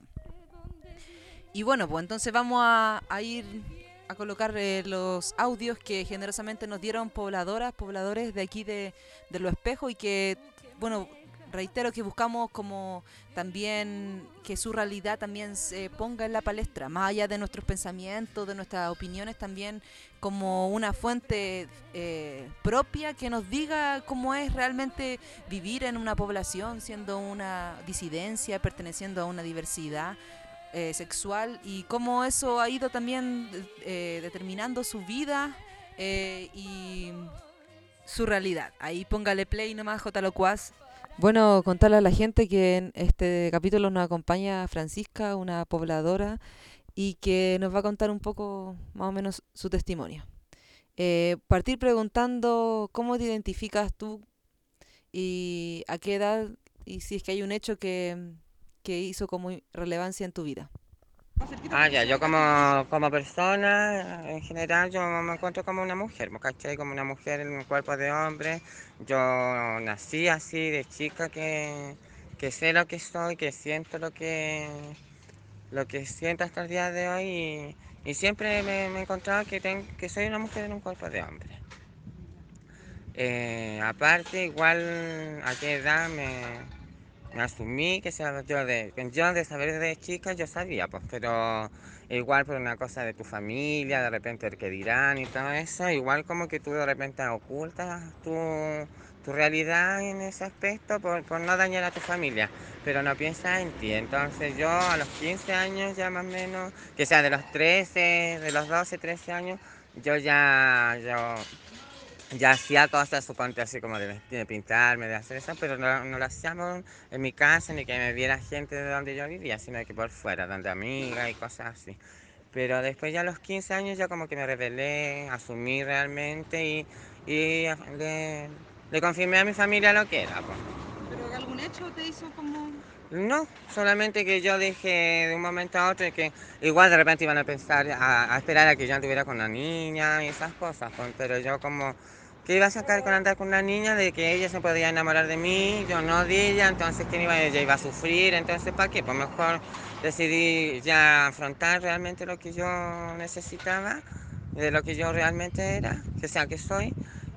Y bueno, pues entonces vamos a ir a colocar los audios que generosamente nos dieron pobladores de aquí de Los Espejos y que, bueno, reitero que buscamos como también que su realidad también se ponga en la palestra, más allá de nuestros pensamientos, de nuestras opiniones, también como una fuente propia que nos diga cómo es realmente vivir en una población, siendo una disidencia, perteneciendo a una diversidad sexual y cómo eso ha ido también determinando su vida y su realidad. Ahí póngale play nomás, J. Locuaz. Bueno, contarle a la gente que en este capítulo nos acompaña Francisca, una pobladora, y que nos va a contar un poco más o menos su testimonio. Partir preguntando cómo te identificas tú y a qué edad y si es que hay un hecho que hizo como relevancia en tu vida. Yo como persona, en general, yo me encuentro como una mujer, ¿cachai? Como una mujer en un cuerpo de hombre. Yo nací así de chica, que sé lo que soy, que siento lo que siento hasta el día de hoy y siempre me he encontrado que soy una mujer en un cuerpo de hombre. Aparte, igual a qué edad me asumí que yo de saber de chica yo sabía, pues, pero igual por una cosa de tu familia, de repente el que dirán y todo eso, igual como que tú de repente ocultas tu realidad en ese aspecto por no dañar a tu familia, pero no piensas en ti. Entonces yo a los 15 años ya más o menos, que sea de los 13, de los 12, 13 años, yo ya hacía cosas, suponte así como de pintarme, de hacer eso, pero no lo hacíamos en mi casa ni que me viera gente de donde yo vivía, sino que por fuera, donde amigas y cosas así. Pero después ya a los 15 años ya como que me rebelé, asumí realmente y le confirmé a mi familia lo que era, pues. ¿Pero algún hecho te hizo como...? No, solamente que yo dije de un momento a otro que igual de repente iban a pensar, a esperar a que yo anduviera con la niña y esas cosas, pues, pero yo como que iba a sacar con andar con una niña de que ella se podía enamorar de mí, yo no de ella, entonces ella iba a sufrir, entonces ¿para qué? Pues mejor decidí ya afrontar realmente lo que yo necesitaba, de lo que yo realmente era, que sea que soy,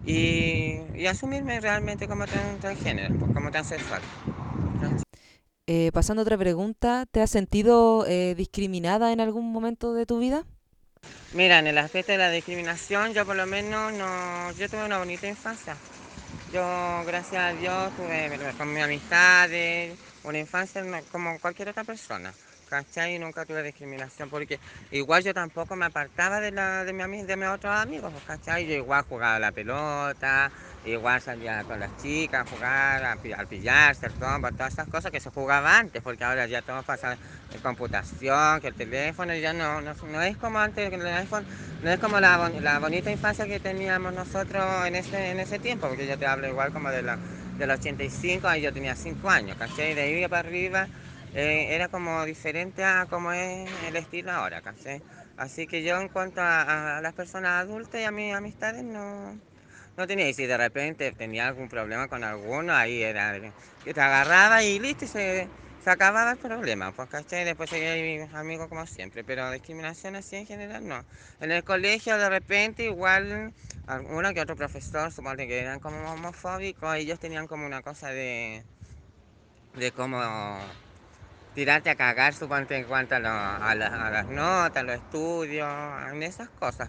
y asumirme realmente como transgénero, pues, como transexual. Pasando a otra pregunta, ¿te has sentido discriminada en algún momento de tu vida? Mira, en el aspecto de la discriminación, yo por lo menos no, yo tuve una bonita infancia. Yo, gracias a Dios, tuve con mis amistades, una infancia como cualquier otra persona. ¿Cachai? Y nunca tuve discriminación, porque igual yo tampoco me apartaba de mis otros amigos, pues, ¿cachai? Yo igual jugaba a la pelota, igual salía con las chicas a jugar, al pillarse, al trompo, todas esas cosas que se jugaba antes, porque ahora ya todo pasa en computación, que el teléfono ya no es como antes, que el iPhone no es como la bonita infancia que teníamos nosotros en ese tiempo, porque yo te hablo igual como del 85, ahí yo tenía 5 años, ¿cachai? De ahí para arriba era como diferente a como es el estilo ahora, ¿cachai? Así que yo en cuanto a las personas adultas y a mis amistades no tenía, y si de repente tenía algún problema con alguno, ahí era que te agarraba y listo, y se acababa el problema, pues, ¿cachai? Después seguía mis amigos como siempre, pero discriminación así en general no. En el colegio de repente igual uno que otro profesor, supongo que eran como homofóbicos, ellos tenían como una cosa de como tirarte a cagar, suponte en cuanto a las notas, los estudios, en esas cosas,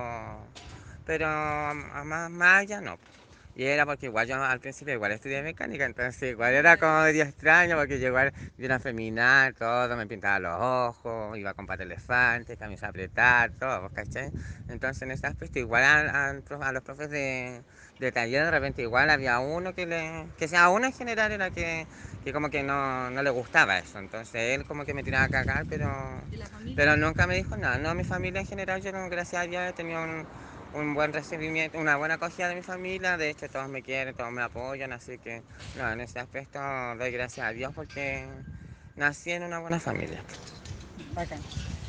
pero a más ya no. Y era porque igual yo al principio igual estudié mecánica, entonces igual era como medio extraño porque yo igual vi una feminal, todo, me pintaba los ojos, iba con pata elefante, camisa apretada, todo, ¿vos ¿cachai? Entonces en ese aspecto igual a los profes de taller de repente igual había uno que sea uno en general era que como que no le gustaba eso, entonces él como que me tiraba a cagar, ¿Y la familia? pero nunca me dijo nada. No, mi familia en general, yo gracias a Dios he tenido un buen recibimiento, una buena acogida de mi familia, de hecho todos me quieren, todos me apoyan, así que no, en ese aspecto doy gracias a Dios porque nací en una buena familia. Bacán.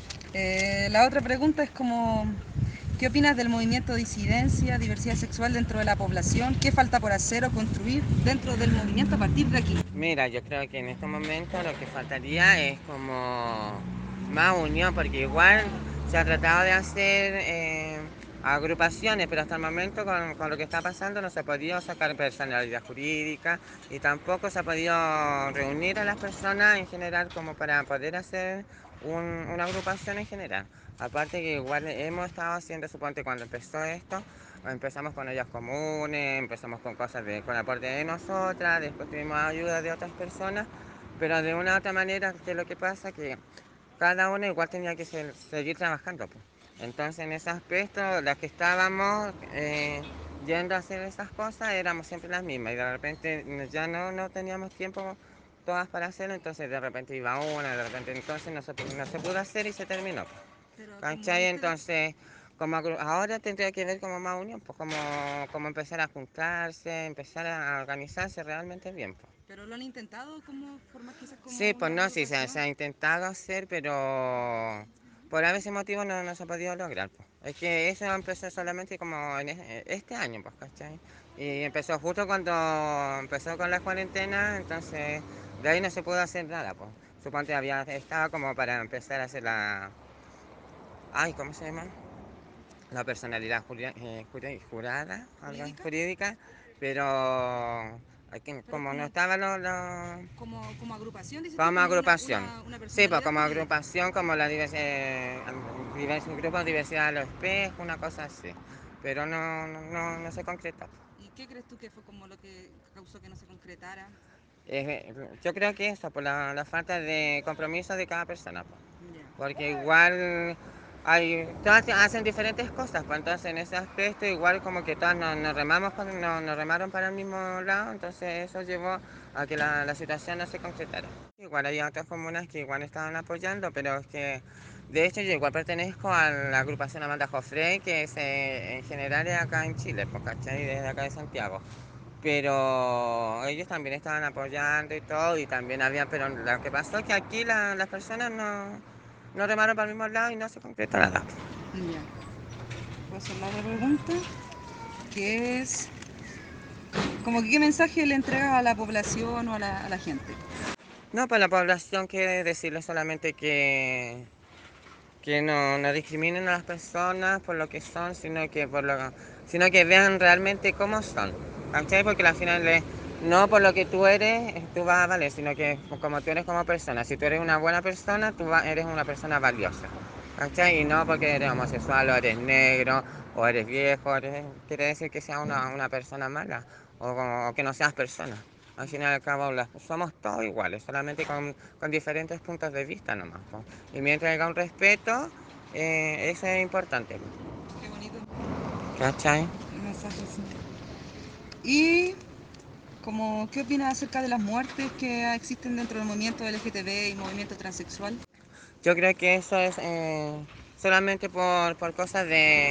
La otra pregunta es como, ¿qué opinas del movimiento disidencia, diversidad sexual dentro de la población? ¿Qué falta por hacer o construir dentro del movimiento a partir de aquí? Mira, yo creo que en este momento lo que faltaría es como más unión, porque igual se ha tratado de hacer agrupaciones, pero hasta el momento con lo que está pasando no se ha podido sacar personalidad jurídica y tampoco se ha podido reunir a las personas en general como para poder hacer una agrupación en general. Aparte que igual hemos estado haciendo, suponte cuando empezó esto, empezamos con ollas comunes, empezamos con cosas con aporte de nosotras, después tuvimos ayuda de otras personas, pero de una u otra manera, que lo que pasa que cada uno igual tenía que seguir trabajando, pues. Entonces en ese aspecto, las que estábamos yendo a hacer esas cosas éramos siempre las mismas y de repente ya no teníamos tiempo todas para hacerlo, entonces de repente iba una, de repente entonces no se pudo hacer y se terminó. ¿Cachai? Entonces, ahora tendría que ver como más unión, pues como empezar a juntarse, empezar a organizarse realmente bien, pues. ¿Pero lo han intentado como formar quizás como Sí, pues una no, sí, se ha intentado hacer, pero por a veces motivo no se ha podido lograr, pues. Es que eso empezó solamente como en este año, pues, ¿cachai? Y empezó justo cuando empezó con la cuarentena, entonces de ahí no se pudo hacer nada, pues. Suponte estaba como para empezar a hacer ay, ¿cómo se llama? la personalidad jurada, algo jurídica, pero como no estaban los Como agrupación, dices tú, como agrupación. una Sí, pues personalidad como jurídica. agrupación, como la grupo de diversidad de los espejos, una cosa así. Pero no se concretó. ¿Y qué crees tú que fue como lo que causó que no se concretara? Yo creo que eso, por la falta de compromiso de cada persona. Pues. Ya. Porque igual todas hacen diferentes cosas, pues entonces en ese aspecto igual como que todas nos remaron para el mismo lado, entonces eso llevó a que la situación no se concretara. Igual hay otras comunas que igual estaban apoyando, pero es que de hecho yo igual pertenezco a la agrupación Amanda Jofrey, que es en general es acá en Chile, pues, ¿cachai? Desde acá de Santiago. Pero ellos también estaban apoyando y todo, y también había, pero lo que pasó es que aquí las personas no remaron para el mismo lado y no se concretó nada. Ya. Voy a hacer la otra pregunta, que es como que qué mensaje le entregas a la población o a la gente. No, para la población quiere decirle solamente que no discriminen a las personas por lo que son, sino que vean realmente cómo son. ¿Cachai? Porque al final no por lo que tú eres, tú vas a valer, sino que como tú eres como persona. Si tú eres una buena persona, eres una persona valiosa. ¿Cachai? Y no porque eres homosexual o eres negro o eres viejo, quiere decir que seas una persona mala o que no seas persona. Al fin y al cabo somos todos iguales, solamente con diferentes puntos de vista nomás. Po. Y mientras haya un respeto, eso es importante. Qué bonito. ¿Cachai? El mensaje, sí. Y como, ¿qué opinas acerca de las muertes que existen dentro del movimiento LGTB y movimiento transexual? Yo creo que eso es solamente por cosas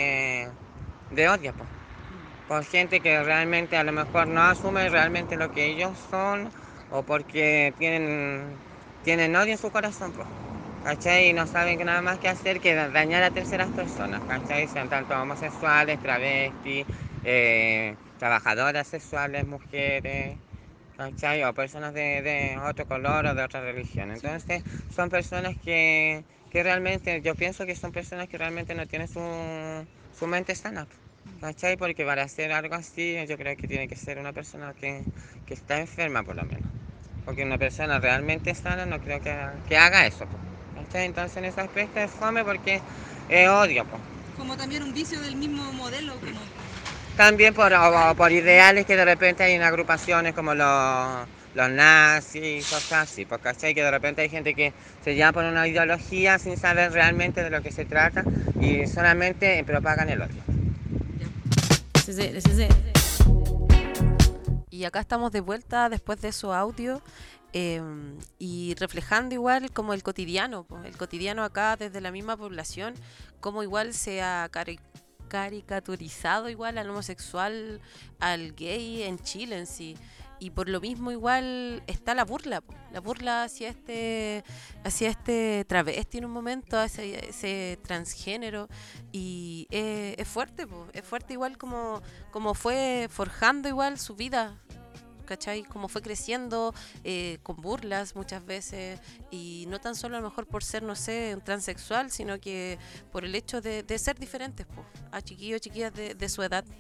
de odio, po. Por gente que realmente a lo mejor no asume realmente lo que ellos son o porque tienen odio en su corazón, po. ¿Cachai? Y no saben que nada más que hacer que dañar a terceras personas, ¿cachai? Sean tanto homosexuales, travestis, trabajadoras sexuales, mujeres, ¿cachai? O personas de otro color o de otra religión. Entonces, son personas que realmente, yo pienso que son personas que realmente no tienen su mente sana, ¿cachai? Porque para hacer algo así, yo creo que tiene que ser una persona que está enferma, por lo menos. Porque una persona realmente sana no creo que haga eso, ¿cachai? Entonces, en ese aspecto es fome porque es odio, pues. Como también un vicio del mismo modelo, como... También por ideales que de repente hay en agrupaciones como los nazis, cosas así, porque ¿cachai? Que de repente hay gente que se llama por una ideología sin saber realmente de lo que se trata y solamente propagan el odio. Y acá estamos de vuelta después de su audio y reflejando igual como el cotidiano acá desde la misma población, como igual se ha caricaturizado igual al homosexual, al gay en Chile en sí. Y por lo mismo igual está la burla hacia este travesti en un momento, hacia ese transgénero, y es fuerte igual como fue forjando igual su vida, ¿cachai? Como fue creciendo con burlas muchas veces, y no tan solo a lo mejor por ser, no sé, un transexual, sino que por el hecho de ser diferentes, po, a chiquillos, chiquillas de su edad.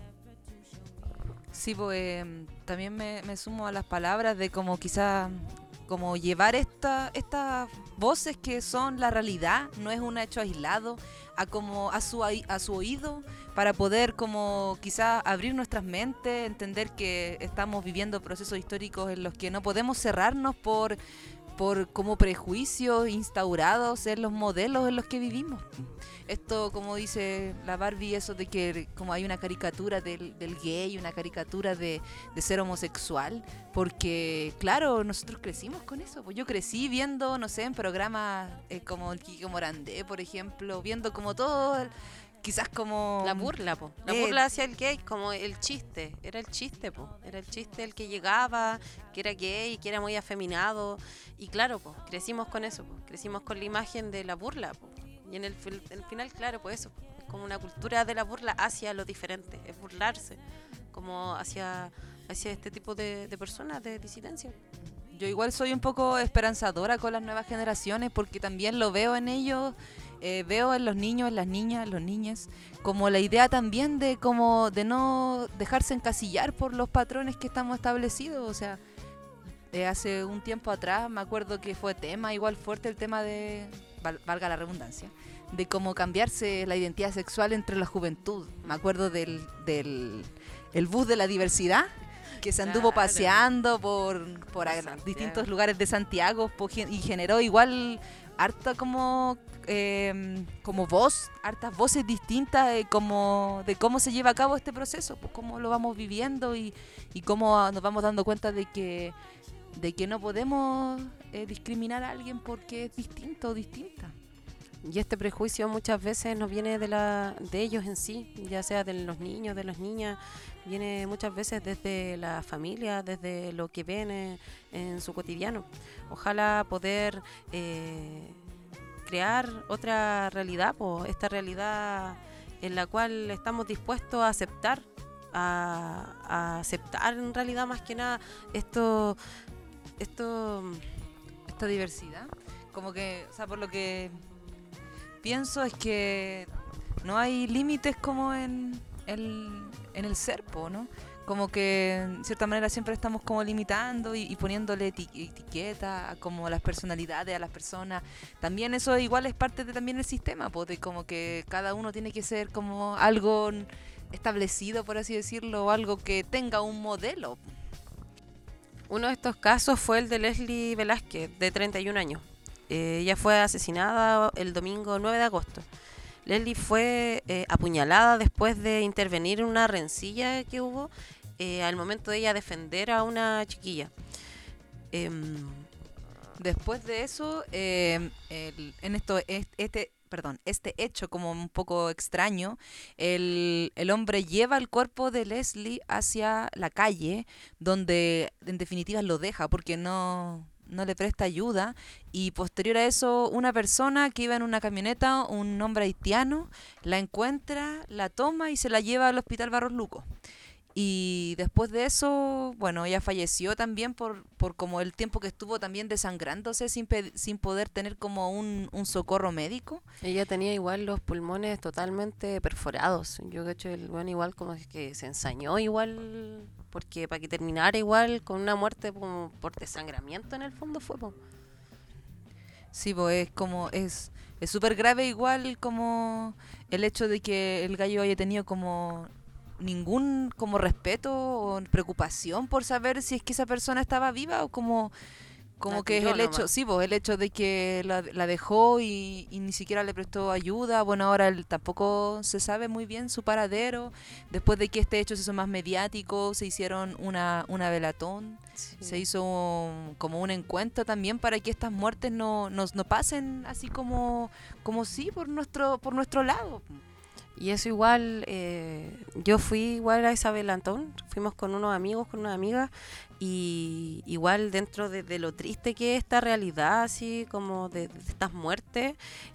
Sí, pues también me sumo a las palabras de como quizá como llevar estas voces que son la realidad, no es un hecho aislado, a su oído, para poder como quizá abrir nuestras mentes, entender que estamos viviendo procesos históricos en los que no podemos cerrarnos por como prejuicios instaurados en los modelos en los que vivimos. Esto, como dice la Barbie, eso de que como hay una caricatura del gay, una caricatura de ser homosexual, porque claro, nosotros crecimos con eso. Pues yo crecí viendo, no sé, en programas como el Kiko Morandé, por ejemplo, viendo como todo... Quizás como... La burla hacia el gay, como el chiste, era el chiste el que llegaba, que era gay, que era muy afeminado, y claro, crecimos con eso, crecimos con la imagen de la burla, y en el final, claro, eso, es como una cultura de la burla hacia lo diferente, es burlarse, como hacia este tipo de personas de disidencia. Yo igual soy un poco esperanzadora con las nuevas generaciones porque también lo veo en ellos, veo en los niños, en las niñas, en los niños, como la idea también de como de no dejarse encasillar por los patrones que estamos establecidos. O sea, hace un tiempo atrás me acuerdo que fue tema igual fuerte el tema de, valga la redundancia, de cómo cambiarse la identidad sexual entre la juventud. Me acuerdo del el bus de la diversidad que se anduvo paseando por distintos lugares de Santiago y generó igual harta como hartas voces distintas de cómo se lleva a cabo este proceso, pues cómo lo vamos viviendo y cómo nos vamos dando cuenta de que no podemos discriminar a alguien porque es distinto o distinta. Y este prejuicio muchas veces no viene de ellos en sí, ya sea de los niños, de las niñas, viene muchas veces desde la familia, desde lo que ven en su cotidiano. Ojalá poder crear otra realidad, esta realidad en la cual estamos dispuestos a aceptar, a aceptar en realidad más que nada esta diversidad. Como que, o sea, por lo que pienso es que no hay límites como en el ser, ¿no? Como que en cierta manera siempre estamos como limitando y poniéndole etiqueta a como las personalidades a las personas. También eso igual es parte de también el sistema, de como que cada uno tiene que ser como algo establecido, por así decirlo, o algo que tenga un modelo. Uno de estos casos fue el de Leslie Velázquez, de 31 años. Ella fue asesinada el domingo 9 de agosto. Leslie fue apuñalada después de intervenir en una rencilla que hubo al momento de ella defender a una chiquilla. Después de eso, este hecho como un poco extraño, el hombre lleva el cuerpo de Leslie hacia la calle, donde en definitiva lo deja porque no le presta ayuda, y posterior a eso una persona que iba en una camioneta, un hombre haitiano, la encuentra, la toma y se la lleva al hospital Barros Luco. Y después de eso, bueno, ella falleció también por como el tiempo que estuvo también desangrándose sin poder tener como un socorro médico. Ella tenía igual los pulmones totalmente perforados. Yo creo que el bueno igual como que se ensañó igual, porque para que terminara igual con una muerte como por desangramiento en el fondo fue. Sí, es súper grave igual como el hecho de que el gallo haya tenido como ningún como respeto o preocupación por saber si es que esa persona estaba viva o como que es el hecho, nomás. Sí, el hecho de que la dejó y ni siquiera le prestó ayuda. Bueno, ahora él tampoco se sabe muy bien su paradero. Después de que este hecho se hizo más mediático, se hicieron una velatón, sí. Se hizo como un encuentro también para que estas muertes no pasen así como sí por nuestro lado. Y eso igual, yo fui igual a esa velatón, fuimos con unos amigos, con unas amigas, y igual dentro de lo triste que es esta realidad, así como de estas muertes,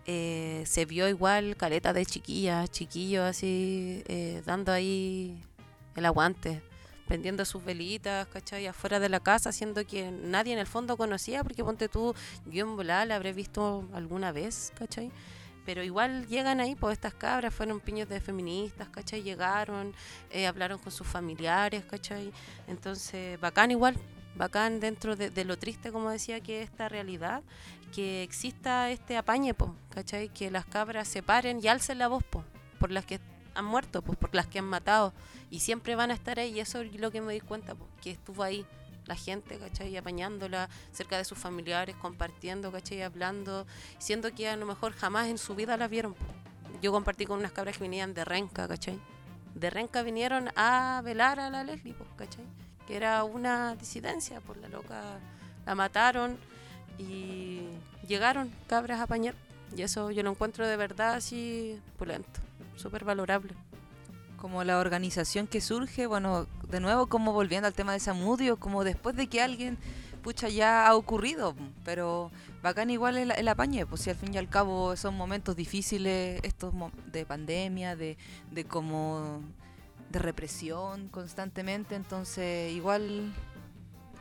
se vio igual caleta de chiquillos así, dando ahí el aguante, prendiendo sus velitas, ¿cachai? Afuera de la casa, haciendo que nadie en el fondo conocía, porque ponte tú, yo en volada la habré visto alguna vez, ¿cachai? Pero igual llegan ahí, pues estas cabras fueron piños de feministas, ¿cachai? Llegaron, hablaron con sus familiares, ¿cachai? Entonces, bacán dentro de lo triste, como decía, que es esta realidad, que exista este apañe, pues, ¿cachai? Que las cabras se paren y alcen la voz, pues, por las que han muerto, pues, por las que han matado, y siempre van a estar ahí, y eso es lo que me di cuenta, pues, que estuvo ahí la gente, ¿cachai? Apañándola cerca de sus familiares, compartiendo, ¿cachai? Hablando, siendo que a lo mejor jamás en su vida la vieron. Yo compartí con unas cabras que venían de Renca, ¿cachai? De Renca vinieron a velar a la Leslie, ¿cachai? Que era una disidencia, pues la loca la mataron y llegaron cabras a apañar. Y eso yo lo encuentro de verdad así pulento, súper valorable. Como la organización que surge, bueno, de nuevo como volviendo al tema de Samudio, como después de que alguien, ya ha ocurrido, pero bacán igual el apañe, pues si al fin y al cabo son momentos difíciles, estos de pandemia, de como de represión constantemente, entonces igual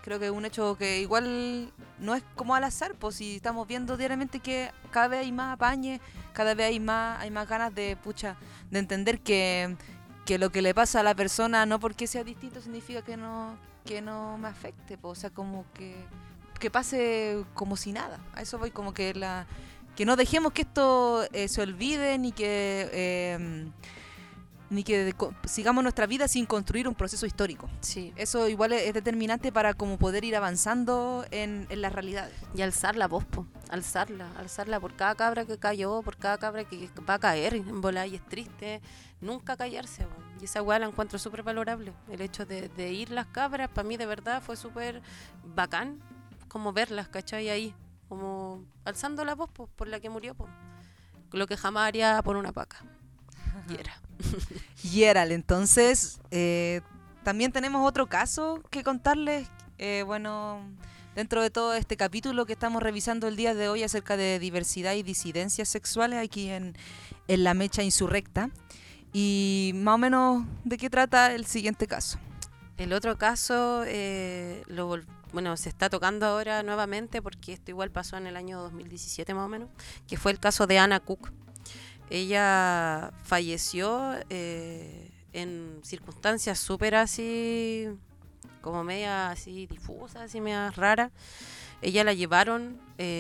Creo que es un hecho que igual no es como al azar, pues si estamos viendo diariamente que cada vez hay más apañe, cada vez hay más ganas de entender que lo que le pasa a la persona no porque sea distinto significa que no me afecte, pues, o sea, como que pase como si nada. A eso voy, como que que no dejemos que esto se olvide ni que sigamos nuestra vida sin construir un proceso histórico. Sí. Eso igual es determinante para como poder ir avanzando en las realidades. Y alzar la voz, po. Alzarla por cada cabra que cayó, por cada cabra que va a caer en bola y es triste. Nunca callarse, po. Y esa weá la encuentro súper valorable. El hecho de ir las cabras, para mí de verdad fue súper bacán, como verlas, ¿cachai? Ahí, como alzando la voz, po, por la que murió, po. Lo que jamás haría por una paca. Y era. Yeral, entonces también tenemos otro caso que contarles. Bueno, dentro de todo este capítulo que estamos revisando el día de hoy acerca de diversidad y disidencias sexuales aquí en La Mecha Insurrecta. Y más o menos, ¿de qué trata el siguiente caso? El otro caso se está tocando ahora nuevamente porque esto igual pasó en el año 2017 más o menos, que fue el caso de Anna Cook. Ella falleció en circunstancias súper así, como media así difusas, así media rara. Ella la llevaron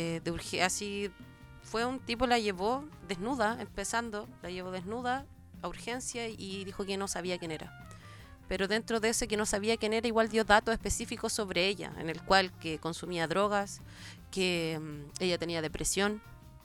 fue un tipo, la llevó desnuda, la llevó desnuda a urgencia y dijo que no sabía quién era. Pero dentro de ese que no sabía quién era, igual dio datos específicos sobre ella, en el cual que consumía drogas, que ella tenía depresión.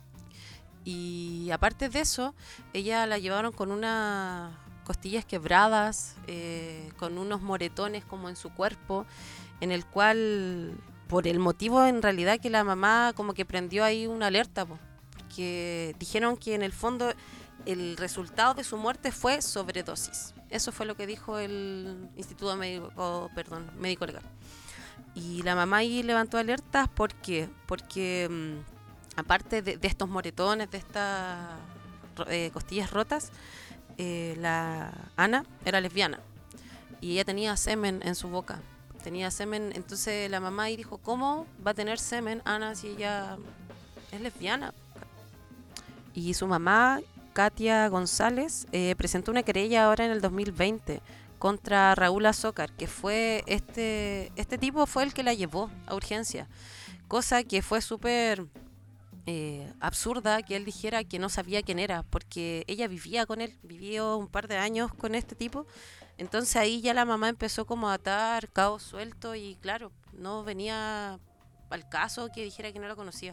Y aparte de eso, ella la llevaron con unas costillas quebradas, con unos moretones como en su cuerpo, en el cual, por el motivo en realidad que la mamá como que prendió ahí una alerta, porque dijeron que en el fondo el resultado de su muerte fue sobredosis. Eso fue lo que dijo el Instituto Médico Legal. Y la mamá ahí levantó alertas, ¿por qué? Porque aparte de estos moretones, de estas costillas rotas, la Ana era lesbiana y ella tenía semen en su boca. Entonces la mamá ahí dijo, ¿cómo va a tener semen Ana si ella es lesbiana? Y su mamá, Katia González, presentó una querella ahora en el 2020 contra Raúl Azócar, que fue este tipo fue el que la llevó a urgencia, cosa que fue súper absurda que él dijera que no sabía quién era, porque ella vivía con él, vivió un par de años con este tipo. Entonces ahí ya la mamá empezó como a atar cabos sueltos y claro, no venía al caso que dijera que no la conocía.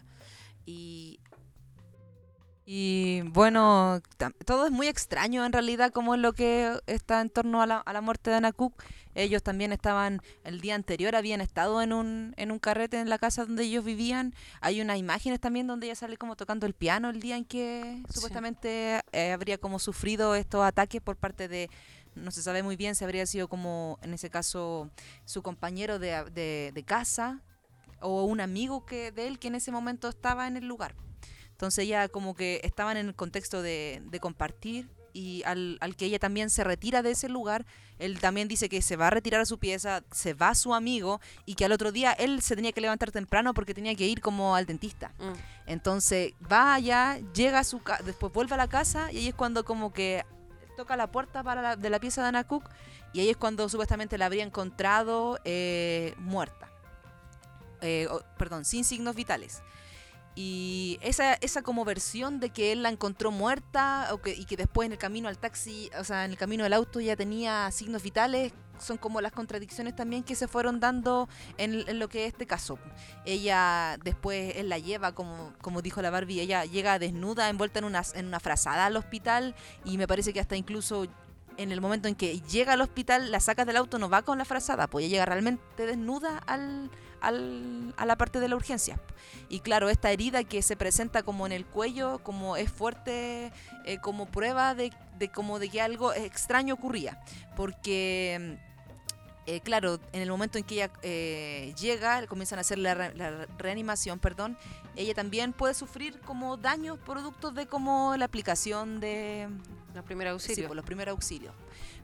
Y bueno, todo es muy extraño en realidad, como es lo que está en torno a la muerte de Anna Cook. Ellos también estaban, el día anterior habían estado en un carrete en la casa donde ellos vivían. Hay unas imágenes también donde ella sale como tocando el piano el día en que supuestamente habría como sufrido estos ataques por parte de, no se sabe muy bien si habría sido como, en ese caso, su compañero de casa o un amigo de él que en ese momento estaba en el lugar. Entonces ella como que estaban en el contexto de compartir, y al que ella también se retira de ese lugar, él también dice que se va a retirar a su pieza, se va su amigo, y que al otro día él se tenía que levantar temprano porque tenía que ir como al dentista. Entonces va allá, llega a después vuelve a la casa, y ahí es cuando como que toca la puerta de la pieza de Anna Cook, y ahí es cuando supuestamente la habría encontrado muerta. Sin signos vitales. Y esa como versión de que él la encontró muerta y que después en el camino al taxi, o sea, en el camino del auto ya tenía signos vitales, son como las contradicciones también que se fueron dando en lo que es este caso. Ella después, él la lleva, como dijo la Barbie, ella llega desnuda, envuelta en una frazada al hospital, y me parece que hasta incluso en el momento en que llega al hospital, la saca del auto, no va con la frazada, pues ella llega realmente desnuda a la parte de la urgencia. Y claro, esta herida que se presenta como en el cuello, como es fuerte, como prueba de que algo extraño ocurría, porque claro, en el momento en que ella llega, comienzan a hacer la reanimación, ella también puede sufrir como daños producto de como la aplicación de los primeros auxilios. Sí, por los primeros auxilios.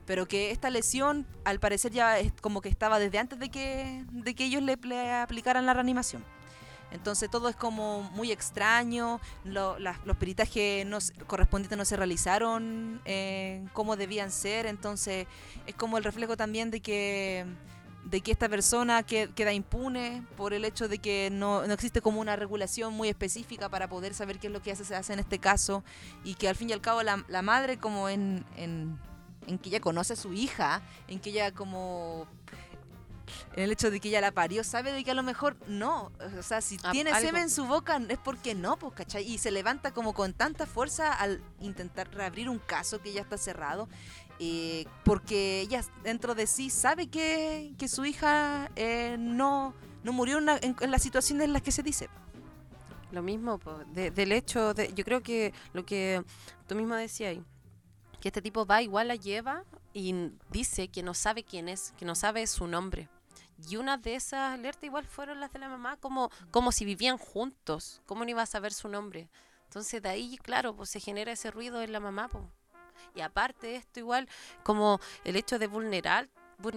pero que esta lesión al parecer ya es como que estaba desde antes de que ellos le aplicaran la reanimación. Entonces todo es como muy extraño, los peritajes correspondientes no se realizaron como debían ser, entonces es como el reflejo también de que esta persona queda impune por el hecho de que no existe como una regulación muy específica para poder saber qué es lo que se hace en este caso, y que al fin y al cabo la madre, como en que ella conoce a su hija, en que ella como... en el hecho de que ella la parió, sabe de que a lo mejor no, o sea, si tiene semen en su boca es porque no, pues, ¿cachai? Y se levanta como con tanta fuerza al intentar reabrir un caso que ya está cerrado, porque ella dentro de sí sabe que su hija no murió en las situaciones en las que se dice. Lo mismo, del hecho, yo creo que lo que tú mismo decías ahí, que este tipo va, igual la lleva y dice que no sabe quién es, que no sabe su nombre. Y una de esas alertas igual fueron las de la mamá, como si vivían juntos. ¿Cómo no iba a saber su nombre? Entonces de ahí, claro, pues se genera ese ruido en la mamá, pues. Y aparte de esto, igual, como el hecho de vulnerar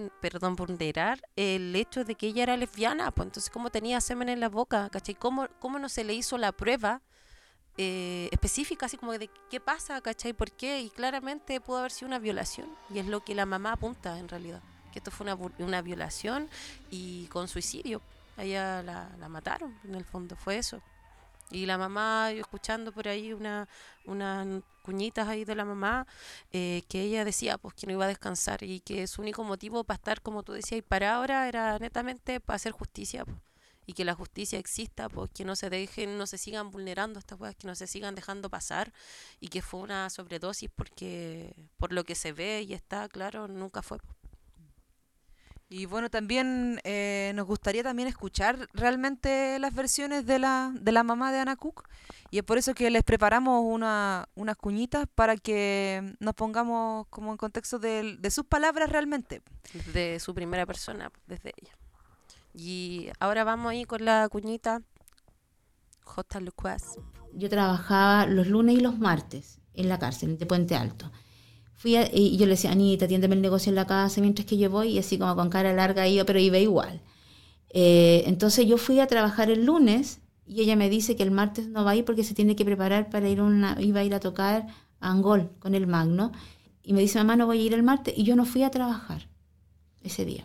el hecho de que ella era lesbiana, pues entonces cómo tenía semen en la boca, ¿cachai? ¿Cómo no se le hizo la prueba específica, así como de qué pasa, ¿cachai? ¿Por qué? Y claramente pudo haber sido una violación, y es lo que la mamá apunta en realidad, que esto fue una violación y con suicidio. A ella la mataron, en el fondo, fue eso. Y la mamá, yo escuchando por ahí unas cuñitas ahí de la mamá, que ella decía pues que no iba a descansar y que su único motivo para estar, como tú decías, y para ahora era netamente para hacer justicia, pues. Y que la justicia exista, pues que no se sigan vulnerando estas cosas, que no se sigan dejando pasar, y que fue una sobredosis porque por lo que se ve y está claro, nunca fue. Y bueno, también nos gustaría también escuchar realmente las versiones de la mamá de Ana Cook, y es por eso que les preparamos unas cuñitas para que nos pongamos como en contexto de sus palabras realmente. De su primera persona, desde ella. Y ahora vamos ahí con la cuñita J. Lucas. Yo trabajaba los lunes y los martes en la cárcel de Puente Alto. Y yo le decía, Anita, atiéndeme el negocio en la casa mientras que yo voy, y así como con cara larga iba, pero iba igual. Entonces yo fui a trabajar el lunes y ella me dice que el martes no va a ir porque se tiene que preparar para iba a ir a tocar a Angol con el Magno. Y me dice, mamá, no voy a ir el martes. Y yo no fui a trabajar ese día.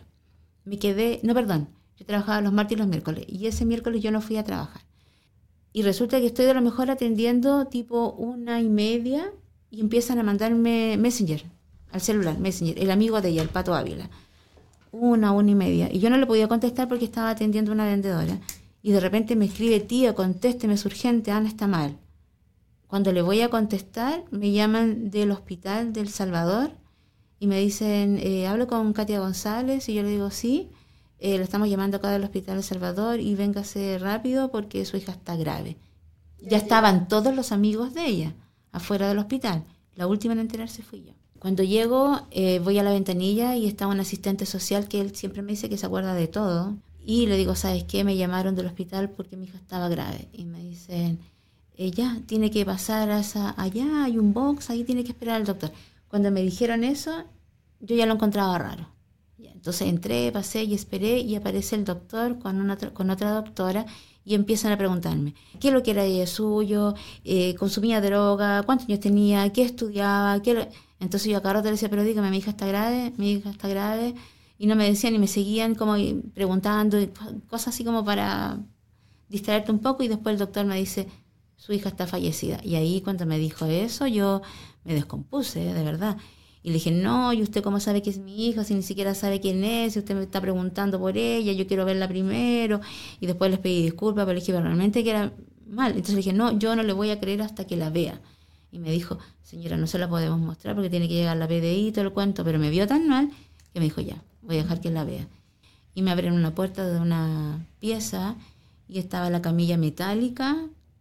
Yo trabajaba los martes y los miércoles, y ese miércoles yo no fui a trabajar. Y resulta que estoy de lo mejor atendiendo tipo 1:30, y empiezan a mandarme Messenger, al celular, Messenger, el amigo de ella, el Pato Ávila. 1:30. Y yo no le podía contestar porque estaba atendiendo a una vendedora. Y de repente me escribe, tía, contésteme, es urgente, Ana está mal. Cuando le voy a contestar, me llaman del hospital del Salvador y me dicen, hablo con Katia González, y yo le digo, sí. Le estamos llamando acá del Hospital El Salvador y véngase rápido porque su hija está grave. Ya estaban todos los amigos de ella afuera del hospital. La última en enterarse fui yo. Cuando llego, voy a la ventanilla y está un asistente social que él siempre me dice que se acuerda de todo. Y le digo, ¿sabes qué? Me llamaron del hospital porque mi hija estaba grave. Y me dicen, ya, tiene que pasar allá, hay un box, ahí tiene que esperar al doctor. Cuando me dijeron eso, yo ya lo encontraba raro. Entonces entré, pasé y esperé, y aparece el doctor con otra doctora y empiezan a preguntarme qué es lo que era ella suyo, consumía droga, cuántos años tenía, qué estudiaba, Entonces yo a cada rato le decía, pero dígame, mi hija está grave, y no me decían y me seguían como preguntando, cosas así como para distraerte un poco, y después el doctor me dice, su hija está fallecida. Y ahí cuando me dijo eso yo me descompuse, de verdad. Y le dije, no, ¿y usted cómo sabe que es mi hija? Si ni siquiera sabe quién es, si usted me está preguntando por ella, yo quiero verla primero. Y después les pedí disculpas, pero le dije, realmente que era mal. Entonces le dije, no, yo no le voy a creer hasta que la vea. Y me dijo, señora, no se la podemos mostrar porque tiene que llegar la PDI y todo el cuento. Pero me vio tan mal que me dijo, ya, voy a dejar que la vea. Y me abrieron una puerta de una pieza y estaba la camilla metálica.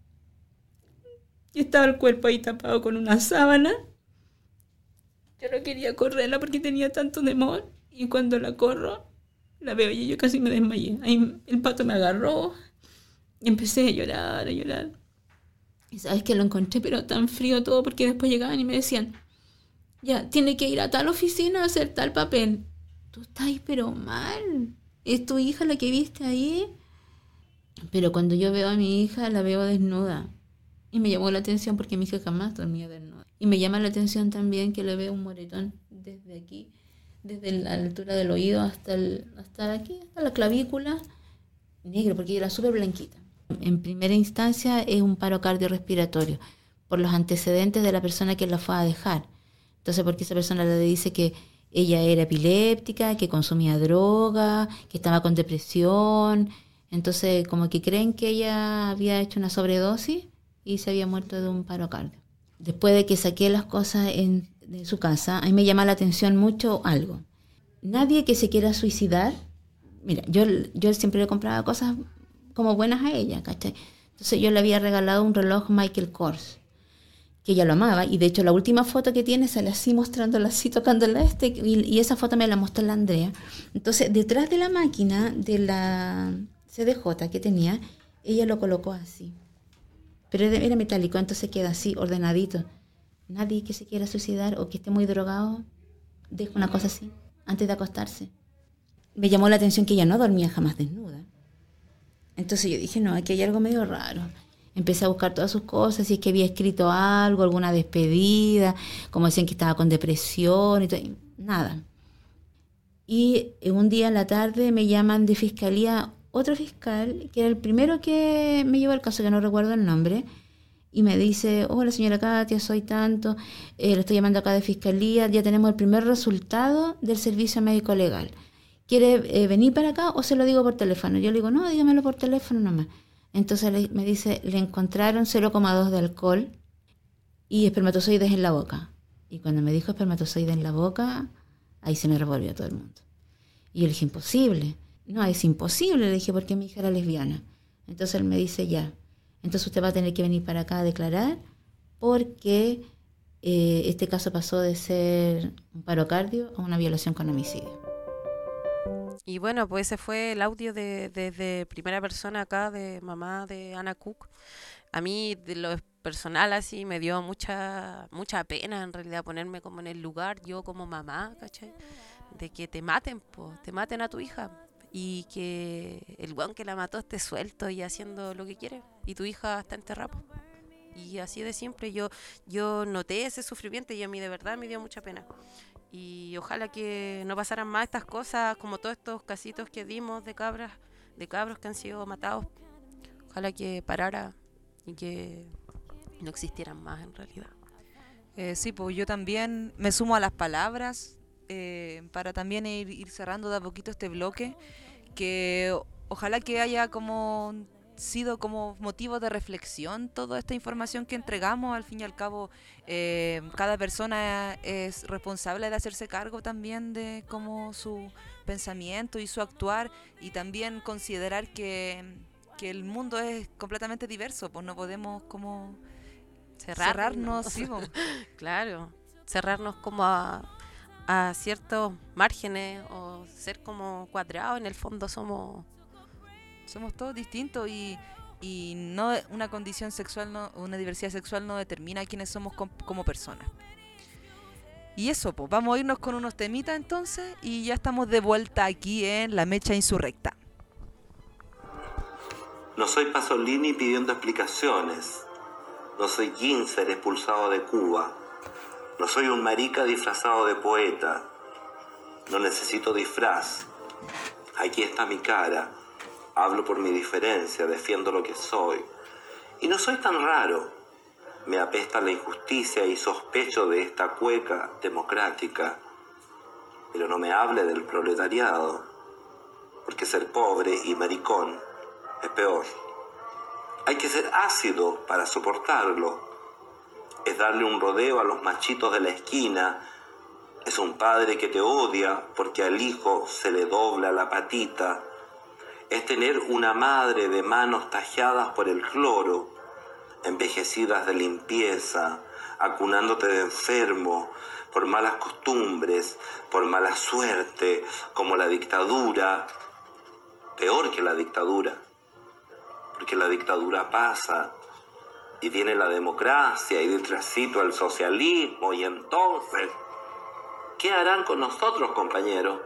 Y estaba el cuerpo ahí tapado con una sábana. Yo no quería correrla porque tenía tanto temor. Y cuando la corro, la veo y yo casi me desmayé. Ahí el Pato me agarró y empecé a llorar, Y sabes que lo encontré pero tan frío todo, porque después llegaban y me decían, ya, tiene que ir a tal oficina a hacer tal papel. Tú estás pero mal. ¿Es tu hija la que viste ahí? Pero cuando yo veo a mi hija, la veo desnuda. Y me llamó la atención porque mi hija jamás dormía desnuda. Y me llama la atención también que le veo un moretón desde aquí, desde la altura del oído hasta aquí, hasta la clavícula, negro, porque ella era súper blanquita. En primera instancia es un paro cardiorrespiratorio, por los antecedentes de la persona que la fue a dejar. Entonces, porque esa persona le dice que ella era epiléptica, que consumía droga, que estaba con depresión. Entonces, como que creen que ella había hecho una sobredosis y se había muerto de un paro cardíaco. Después de que saqué las cosas de su casa, a mí me llama la atención mucho algo. Nadie que se quiera suicidar, mira, yo siempre le compraba cosas como buenas a ella, ¿cachai? Entonces yo le había regalado un reloj Michael Kors, que ella lo amaba, y de hecho la última foto que tiene sale así mostrándola así, tocándola y esa foto me la mostró la Andrea. Entonces detrás de la máquina de la CDJ que tenía, ella lo colocó así. Pero era metálico, entonces queda así, ordenadito. Nadie que se quiera suicidar o que esté muy drogado deja una cosa así antes de acostarse. Me llamó la atención que ella no dormía jamás desnuda. Entonces yo dije, no, aquí hay algo medio raro. Empecé a buscar todas sus cosas, si es que había escrito algo, alguna despedida, como decían que estaba con depresión y todo, y nada. Y un día en la tarde me llaman de fiscalía otro fiscal, que era el primero que me llevó el caso, que no recuerdo el nombre, y me dice, hola señora Katia, soy tanto, le estoy llamando acá de fiscalía, ya tenemos el primer resultado del servicio médico legal. ¿Quiere venir para acá o se lo digo por teléfono? Yo le digo, no, dígamelo por teléfono nomás. Entonces me dice, le encontraron 0,2 de alcohol y espermatozoides en la boca. Y cuando me dijo espermatozoides en la boca, ahí se me revolvió todo el mundo. Y yo le dije, imposible. No, es imposible, le dije, porque mi hija era lesbiana. Entonces él me dice, ya, entonces usted va a tener que venir para acá a declarar porque este caso pasó de ser un paro cardio a una violación con homicidio. Y bueno, pues ese fue el audio de primera persona acá, de mamá de Ana Cook. A mí, de lo personal, así, me dio mucha pena, en realidad, ponerme como en el lugar, yo como mamá, ¿cachai? De que te maten a tu hija. Y que el weón que la mató esté suelto y haciendo lo que quiere. Y tu hija está enterrada. Y así de simple, yo noté ese sufrimiento y a mí de verdad me dio mucha pena. Y ojalá que no pasaran más estas cosas, como todos estos casitos que dimos de cabros que han sido matados. Ojalá que parara y que no existieran más en realidad. Sí, pues yo también me sumo a las palabras para también ir cerrando de a poquito este bloque, que ojalá que haya como sido como motivo de reflexión toda esta información que entregamos. Al fin y al cabo, cada persona es responsable de hacerse cargo también de como su pensamiento y su actuar, y también considerar que el mundo es completamente diverso, pues no podemos como cerrarnos. Sí, claro, cerrarnos como a ciertos márgenes o ser como cuadrados. En el fondo somos todos distintos y no una condición sexual, una diversidad sexual no determina quiénes somos como personas. Y eso, pues vamos a irnos con unos temitas entonces y ya estamos de vuelta aquí en La Mecha Insurrecta. No soy Pasolini pidiendo explicaciones. No soy Ginzer expulsado de Cuba. No soy un marica disfrazado de poeta. No necesito disfraz. Aquí está mi cara. Hablo por mi diferencia, defiendo lo que soy. Y no soy tan raro. Me apesta la injusticia y sospecho de esta cueca democrática. Pero no me hable del proletariado, porque ser pobre y maricón es peor. Hay que ser ácido para soportarlo. Es darle un rodeo a los machitos de la esquina. Es un padre que te odia porque al hijo se le dobla la patita. Es tener una madre de manos talladas por el cloro, envejecidas de limpieza, acunándote de enfermo, por malas costumbres, por mala suerte, como la dictadura, peor que la dictadura, porque la dictadura pasa y viene la democracia y detrásito el socialismo y entonces ¿Qué harán con nosotros, compañeros?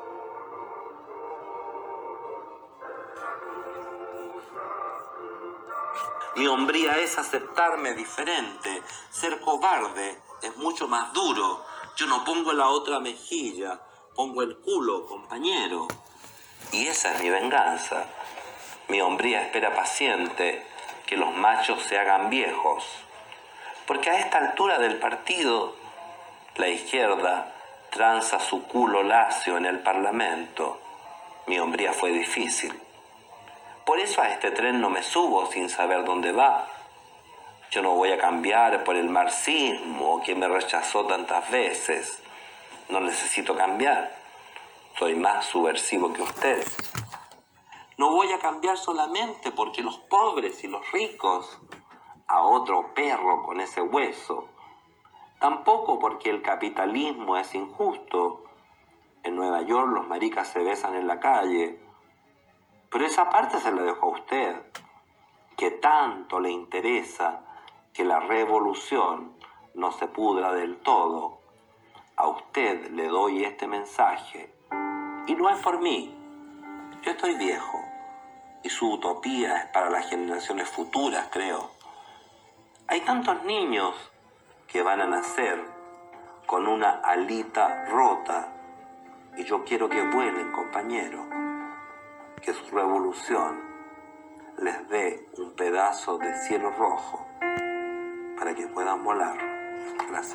Mi hombría es aceptarme diferente. Ser cobarde es mucho más duro. Yo no pongo la otra mejilla, pongo el culo, compañero. Y esa es mi venganza. Mi hombría espera paciente que los machos se hagan viejos. Porque a esta altura del partido, la izquierda tranza su culo lacio en el Parlamento. Mi hombría fue difícil. Por eso a este tren no me subo sin saber dónde va. Yo no voy a cambiar por el marxismo que me rechazó tantas veces. No necesito cambiar. Soy más subversivo que usted. No voy a cambiar solamente porque los pobres y los ricos, a otro perro con ese hueso. Tampoco porque el capitalismo es injusto. En Nueva York los maricas se besan en la calle. Pero esa parte se la dejo a usted, que tanto le interesa que la revolución no se pudra del todo. A usted le doy este mensaje. Y no es por mí. Yo estoy viejo. Y su utopía es para las generaciones futuras, creo. Hay tantos niños que van a nacer con una alita rota. Y yo quiero que vuelen, compañero. Que su revolución les dé un pedazo de cielo rojo para que puedan volar. Gracias.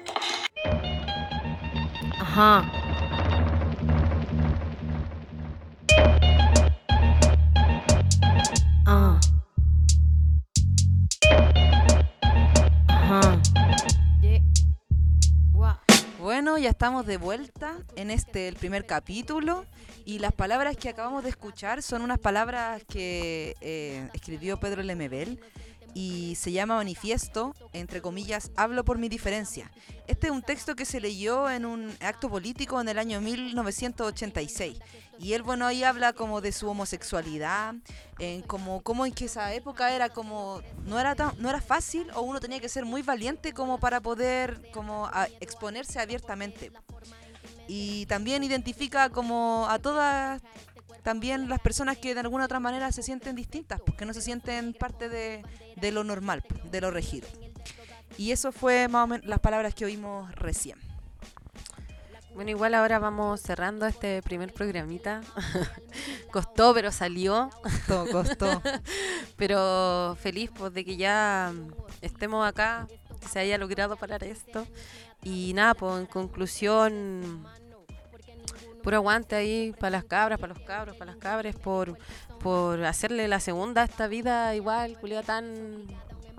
Ajá. Ah. Ajá. Bueno, ya estamos de vuelta en el primer capítulo y las palabras que acabamos de escuchar son unas palabras que escribió Pedro Lemebel y se llama Manifiesto, entre comillas, hablo por mi diferencia. Este es un texto que se leyó en un acto político en el año 1986 y él, bueno, ahí habla como de su homosexualidad, como en que esa época era como, no era fácil o uno tenía que ser muy valiente como para poder exponerse abiertamente. Y también identifica como a todas también las personas que de alguna otra manera se sienten distintas, porque no se sienten parte de lo normal, de lo regido. Y eso fue más o menos las palabras que oímos recién. Bueno, igual ahora vamos cerrando este primer programita. Costó, pero salió. Costó. Pero feliz pues, de que ya estemos acá, que se haya logrado parar esto. Y nada, pues en conclusión, puro aguante ahí para las cabras, para los cabros, para las cabres, por hacerle la segunda a esta vida igual, culia tan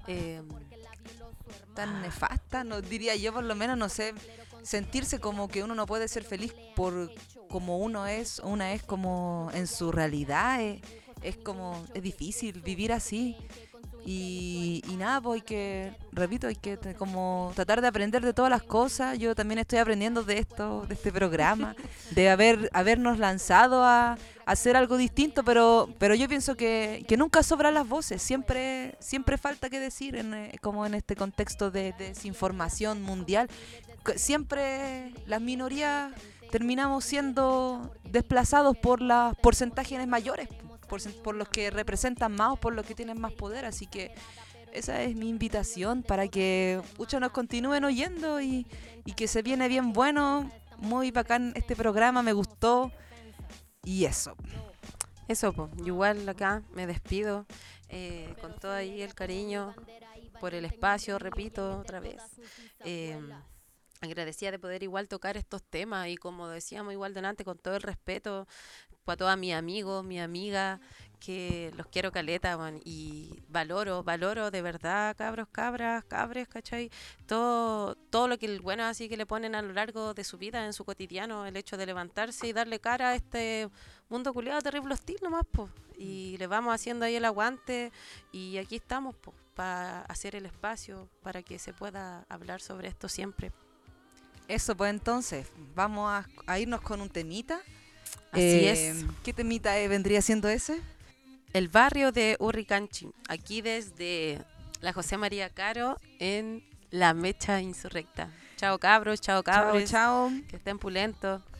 nefasta, no diría yo, por lo menos, no sé, sentirse como que uno no puede ser feliz por como uno es, o una es como en su realidad, es difícil vivir así. Y nada, pues hay que como tratar de aprender de todas las cosas. Yo también estoy aprendiendo de este programa, de habernos lanzado a hacer algo distinto, pero yo pienso que nunca sobran las voces, siempre falta que decir, como en este contexto de desinformación mundial. Siempre las minorías terminamos siendo desplazados por los porcentajes mayores, por los que representan más o por los que tienen más poder, así que esa es mi invitación para que muchos nos continúen oyendo y que se viene bien bueno, muy bacán este programa, me gustó y eso pues, igual acá me despido con todo ahí el cariño por el espacio, repito otra vez, agradecida de poder igual tocar estos temas y como decíamos igual delante, con todo el respeto para todos mis amigos, mi amiga, que los quiero caleta, man, y valoro de verdad, cabros, cabras, cabres, ¿cachai? Todo lo que el bueno así que le ponen a lo largo de su vida, en su cotidiano, el hecho de levantarse y darle cara a este mundo culiado terrible hostil nomás, pues, y le vamos haciendo ahí el aguante y aquí estamos, pues, para hacer el espacio para que se pueda hablar sobre esto siempre. Eso, pues entonces, vamos a irnos con un temita. Así es. ¿Qué temita vendría siendo ese? El barrio de Hurricanchi, aquí desde la José María Caro en La Mecha Insurrecta. Chao cabros, chao cabros. Chao. Que estén pulentos.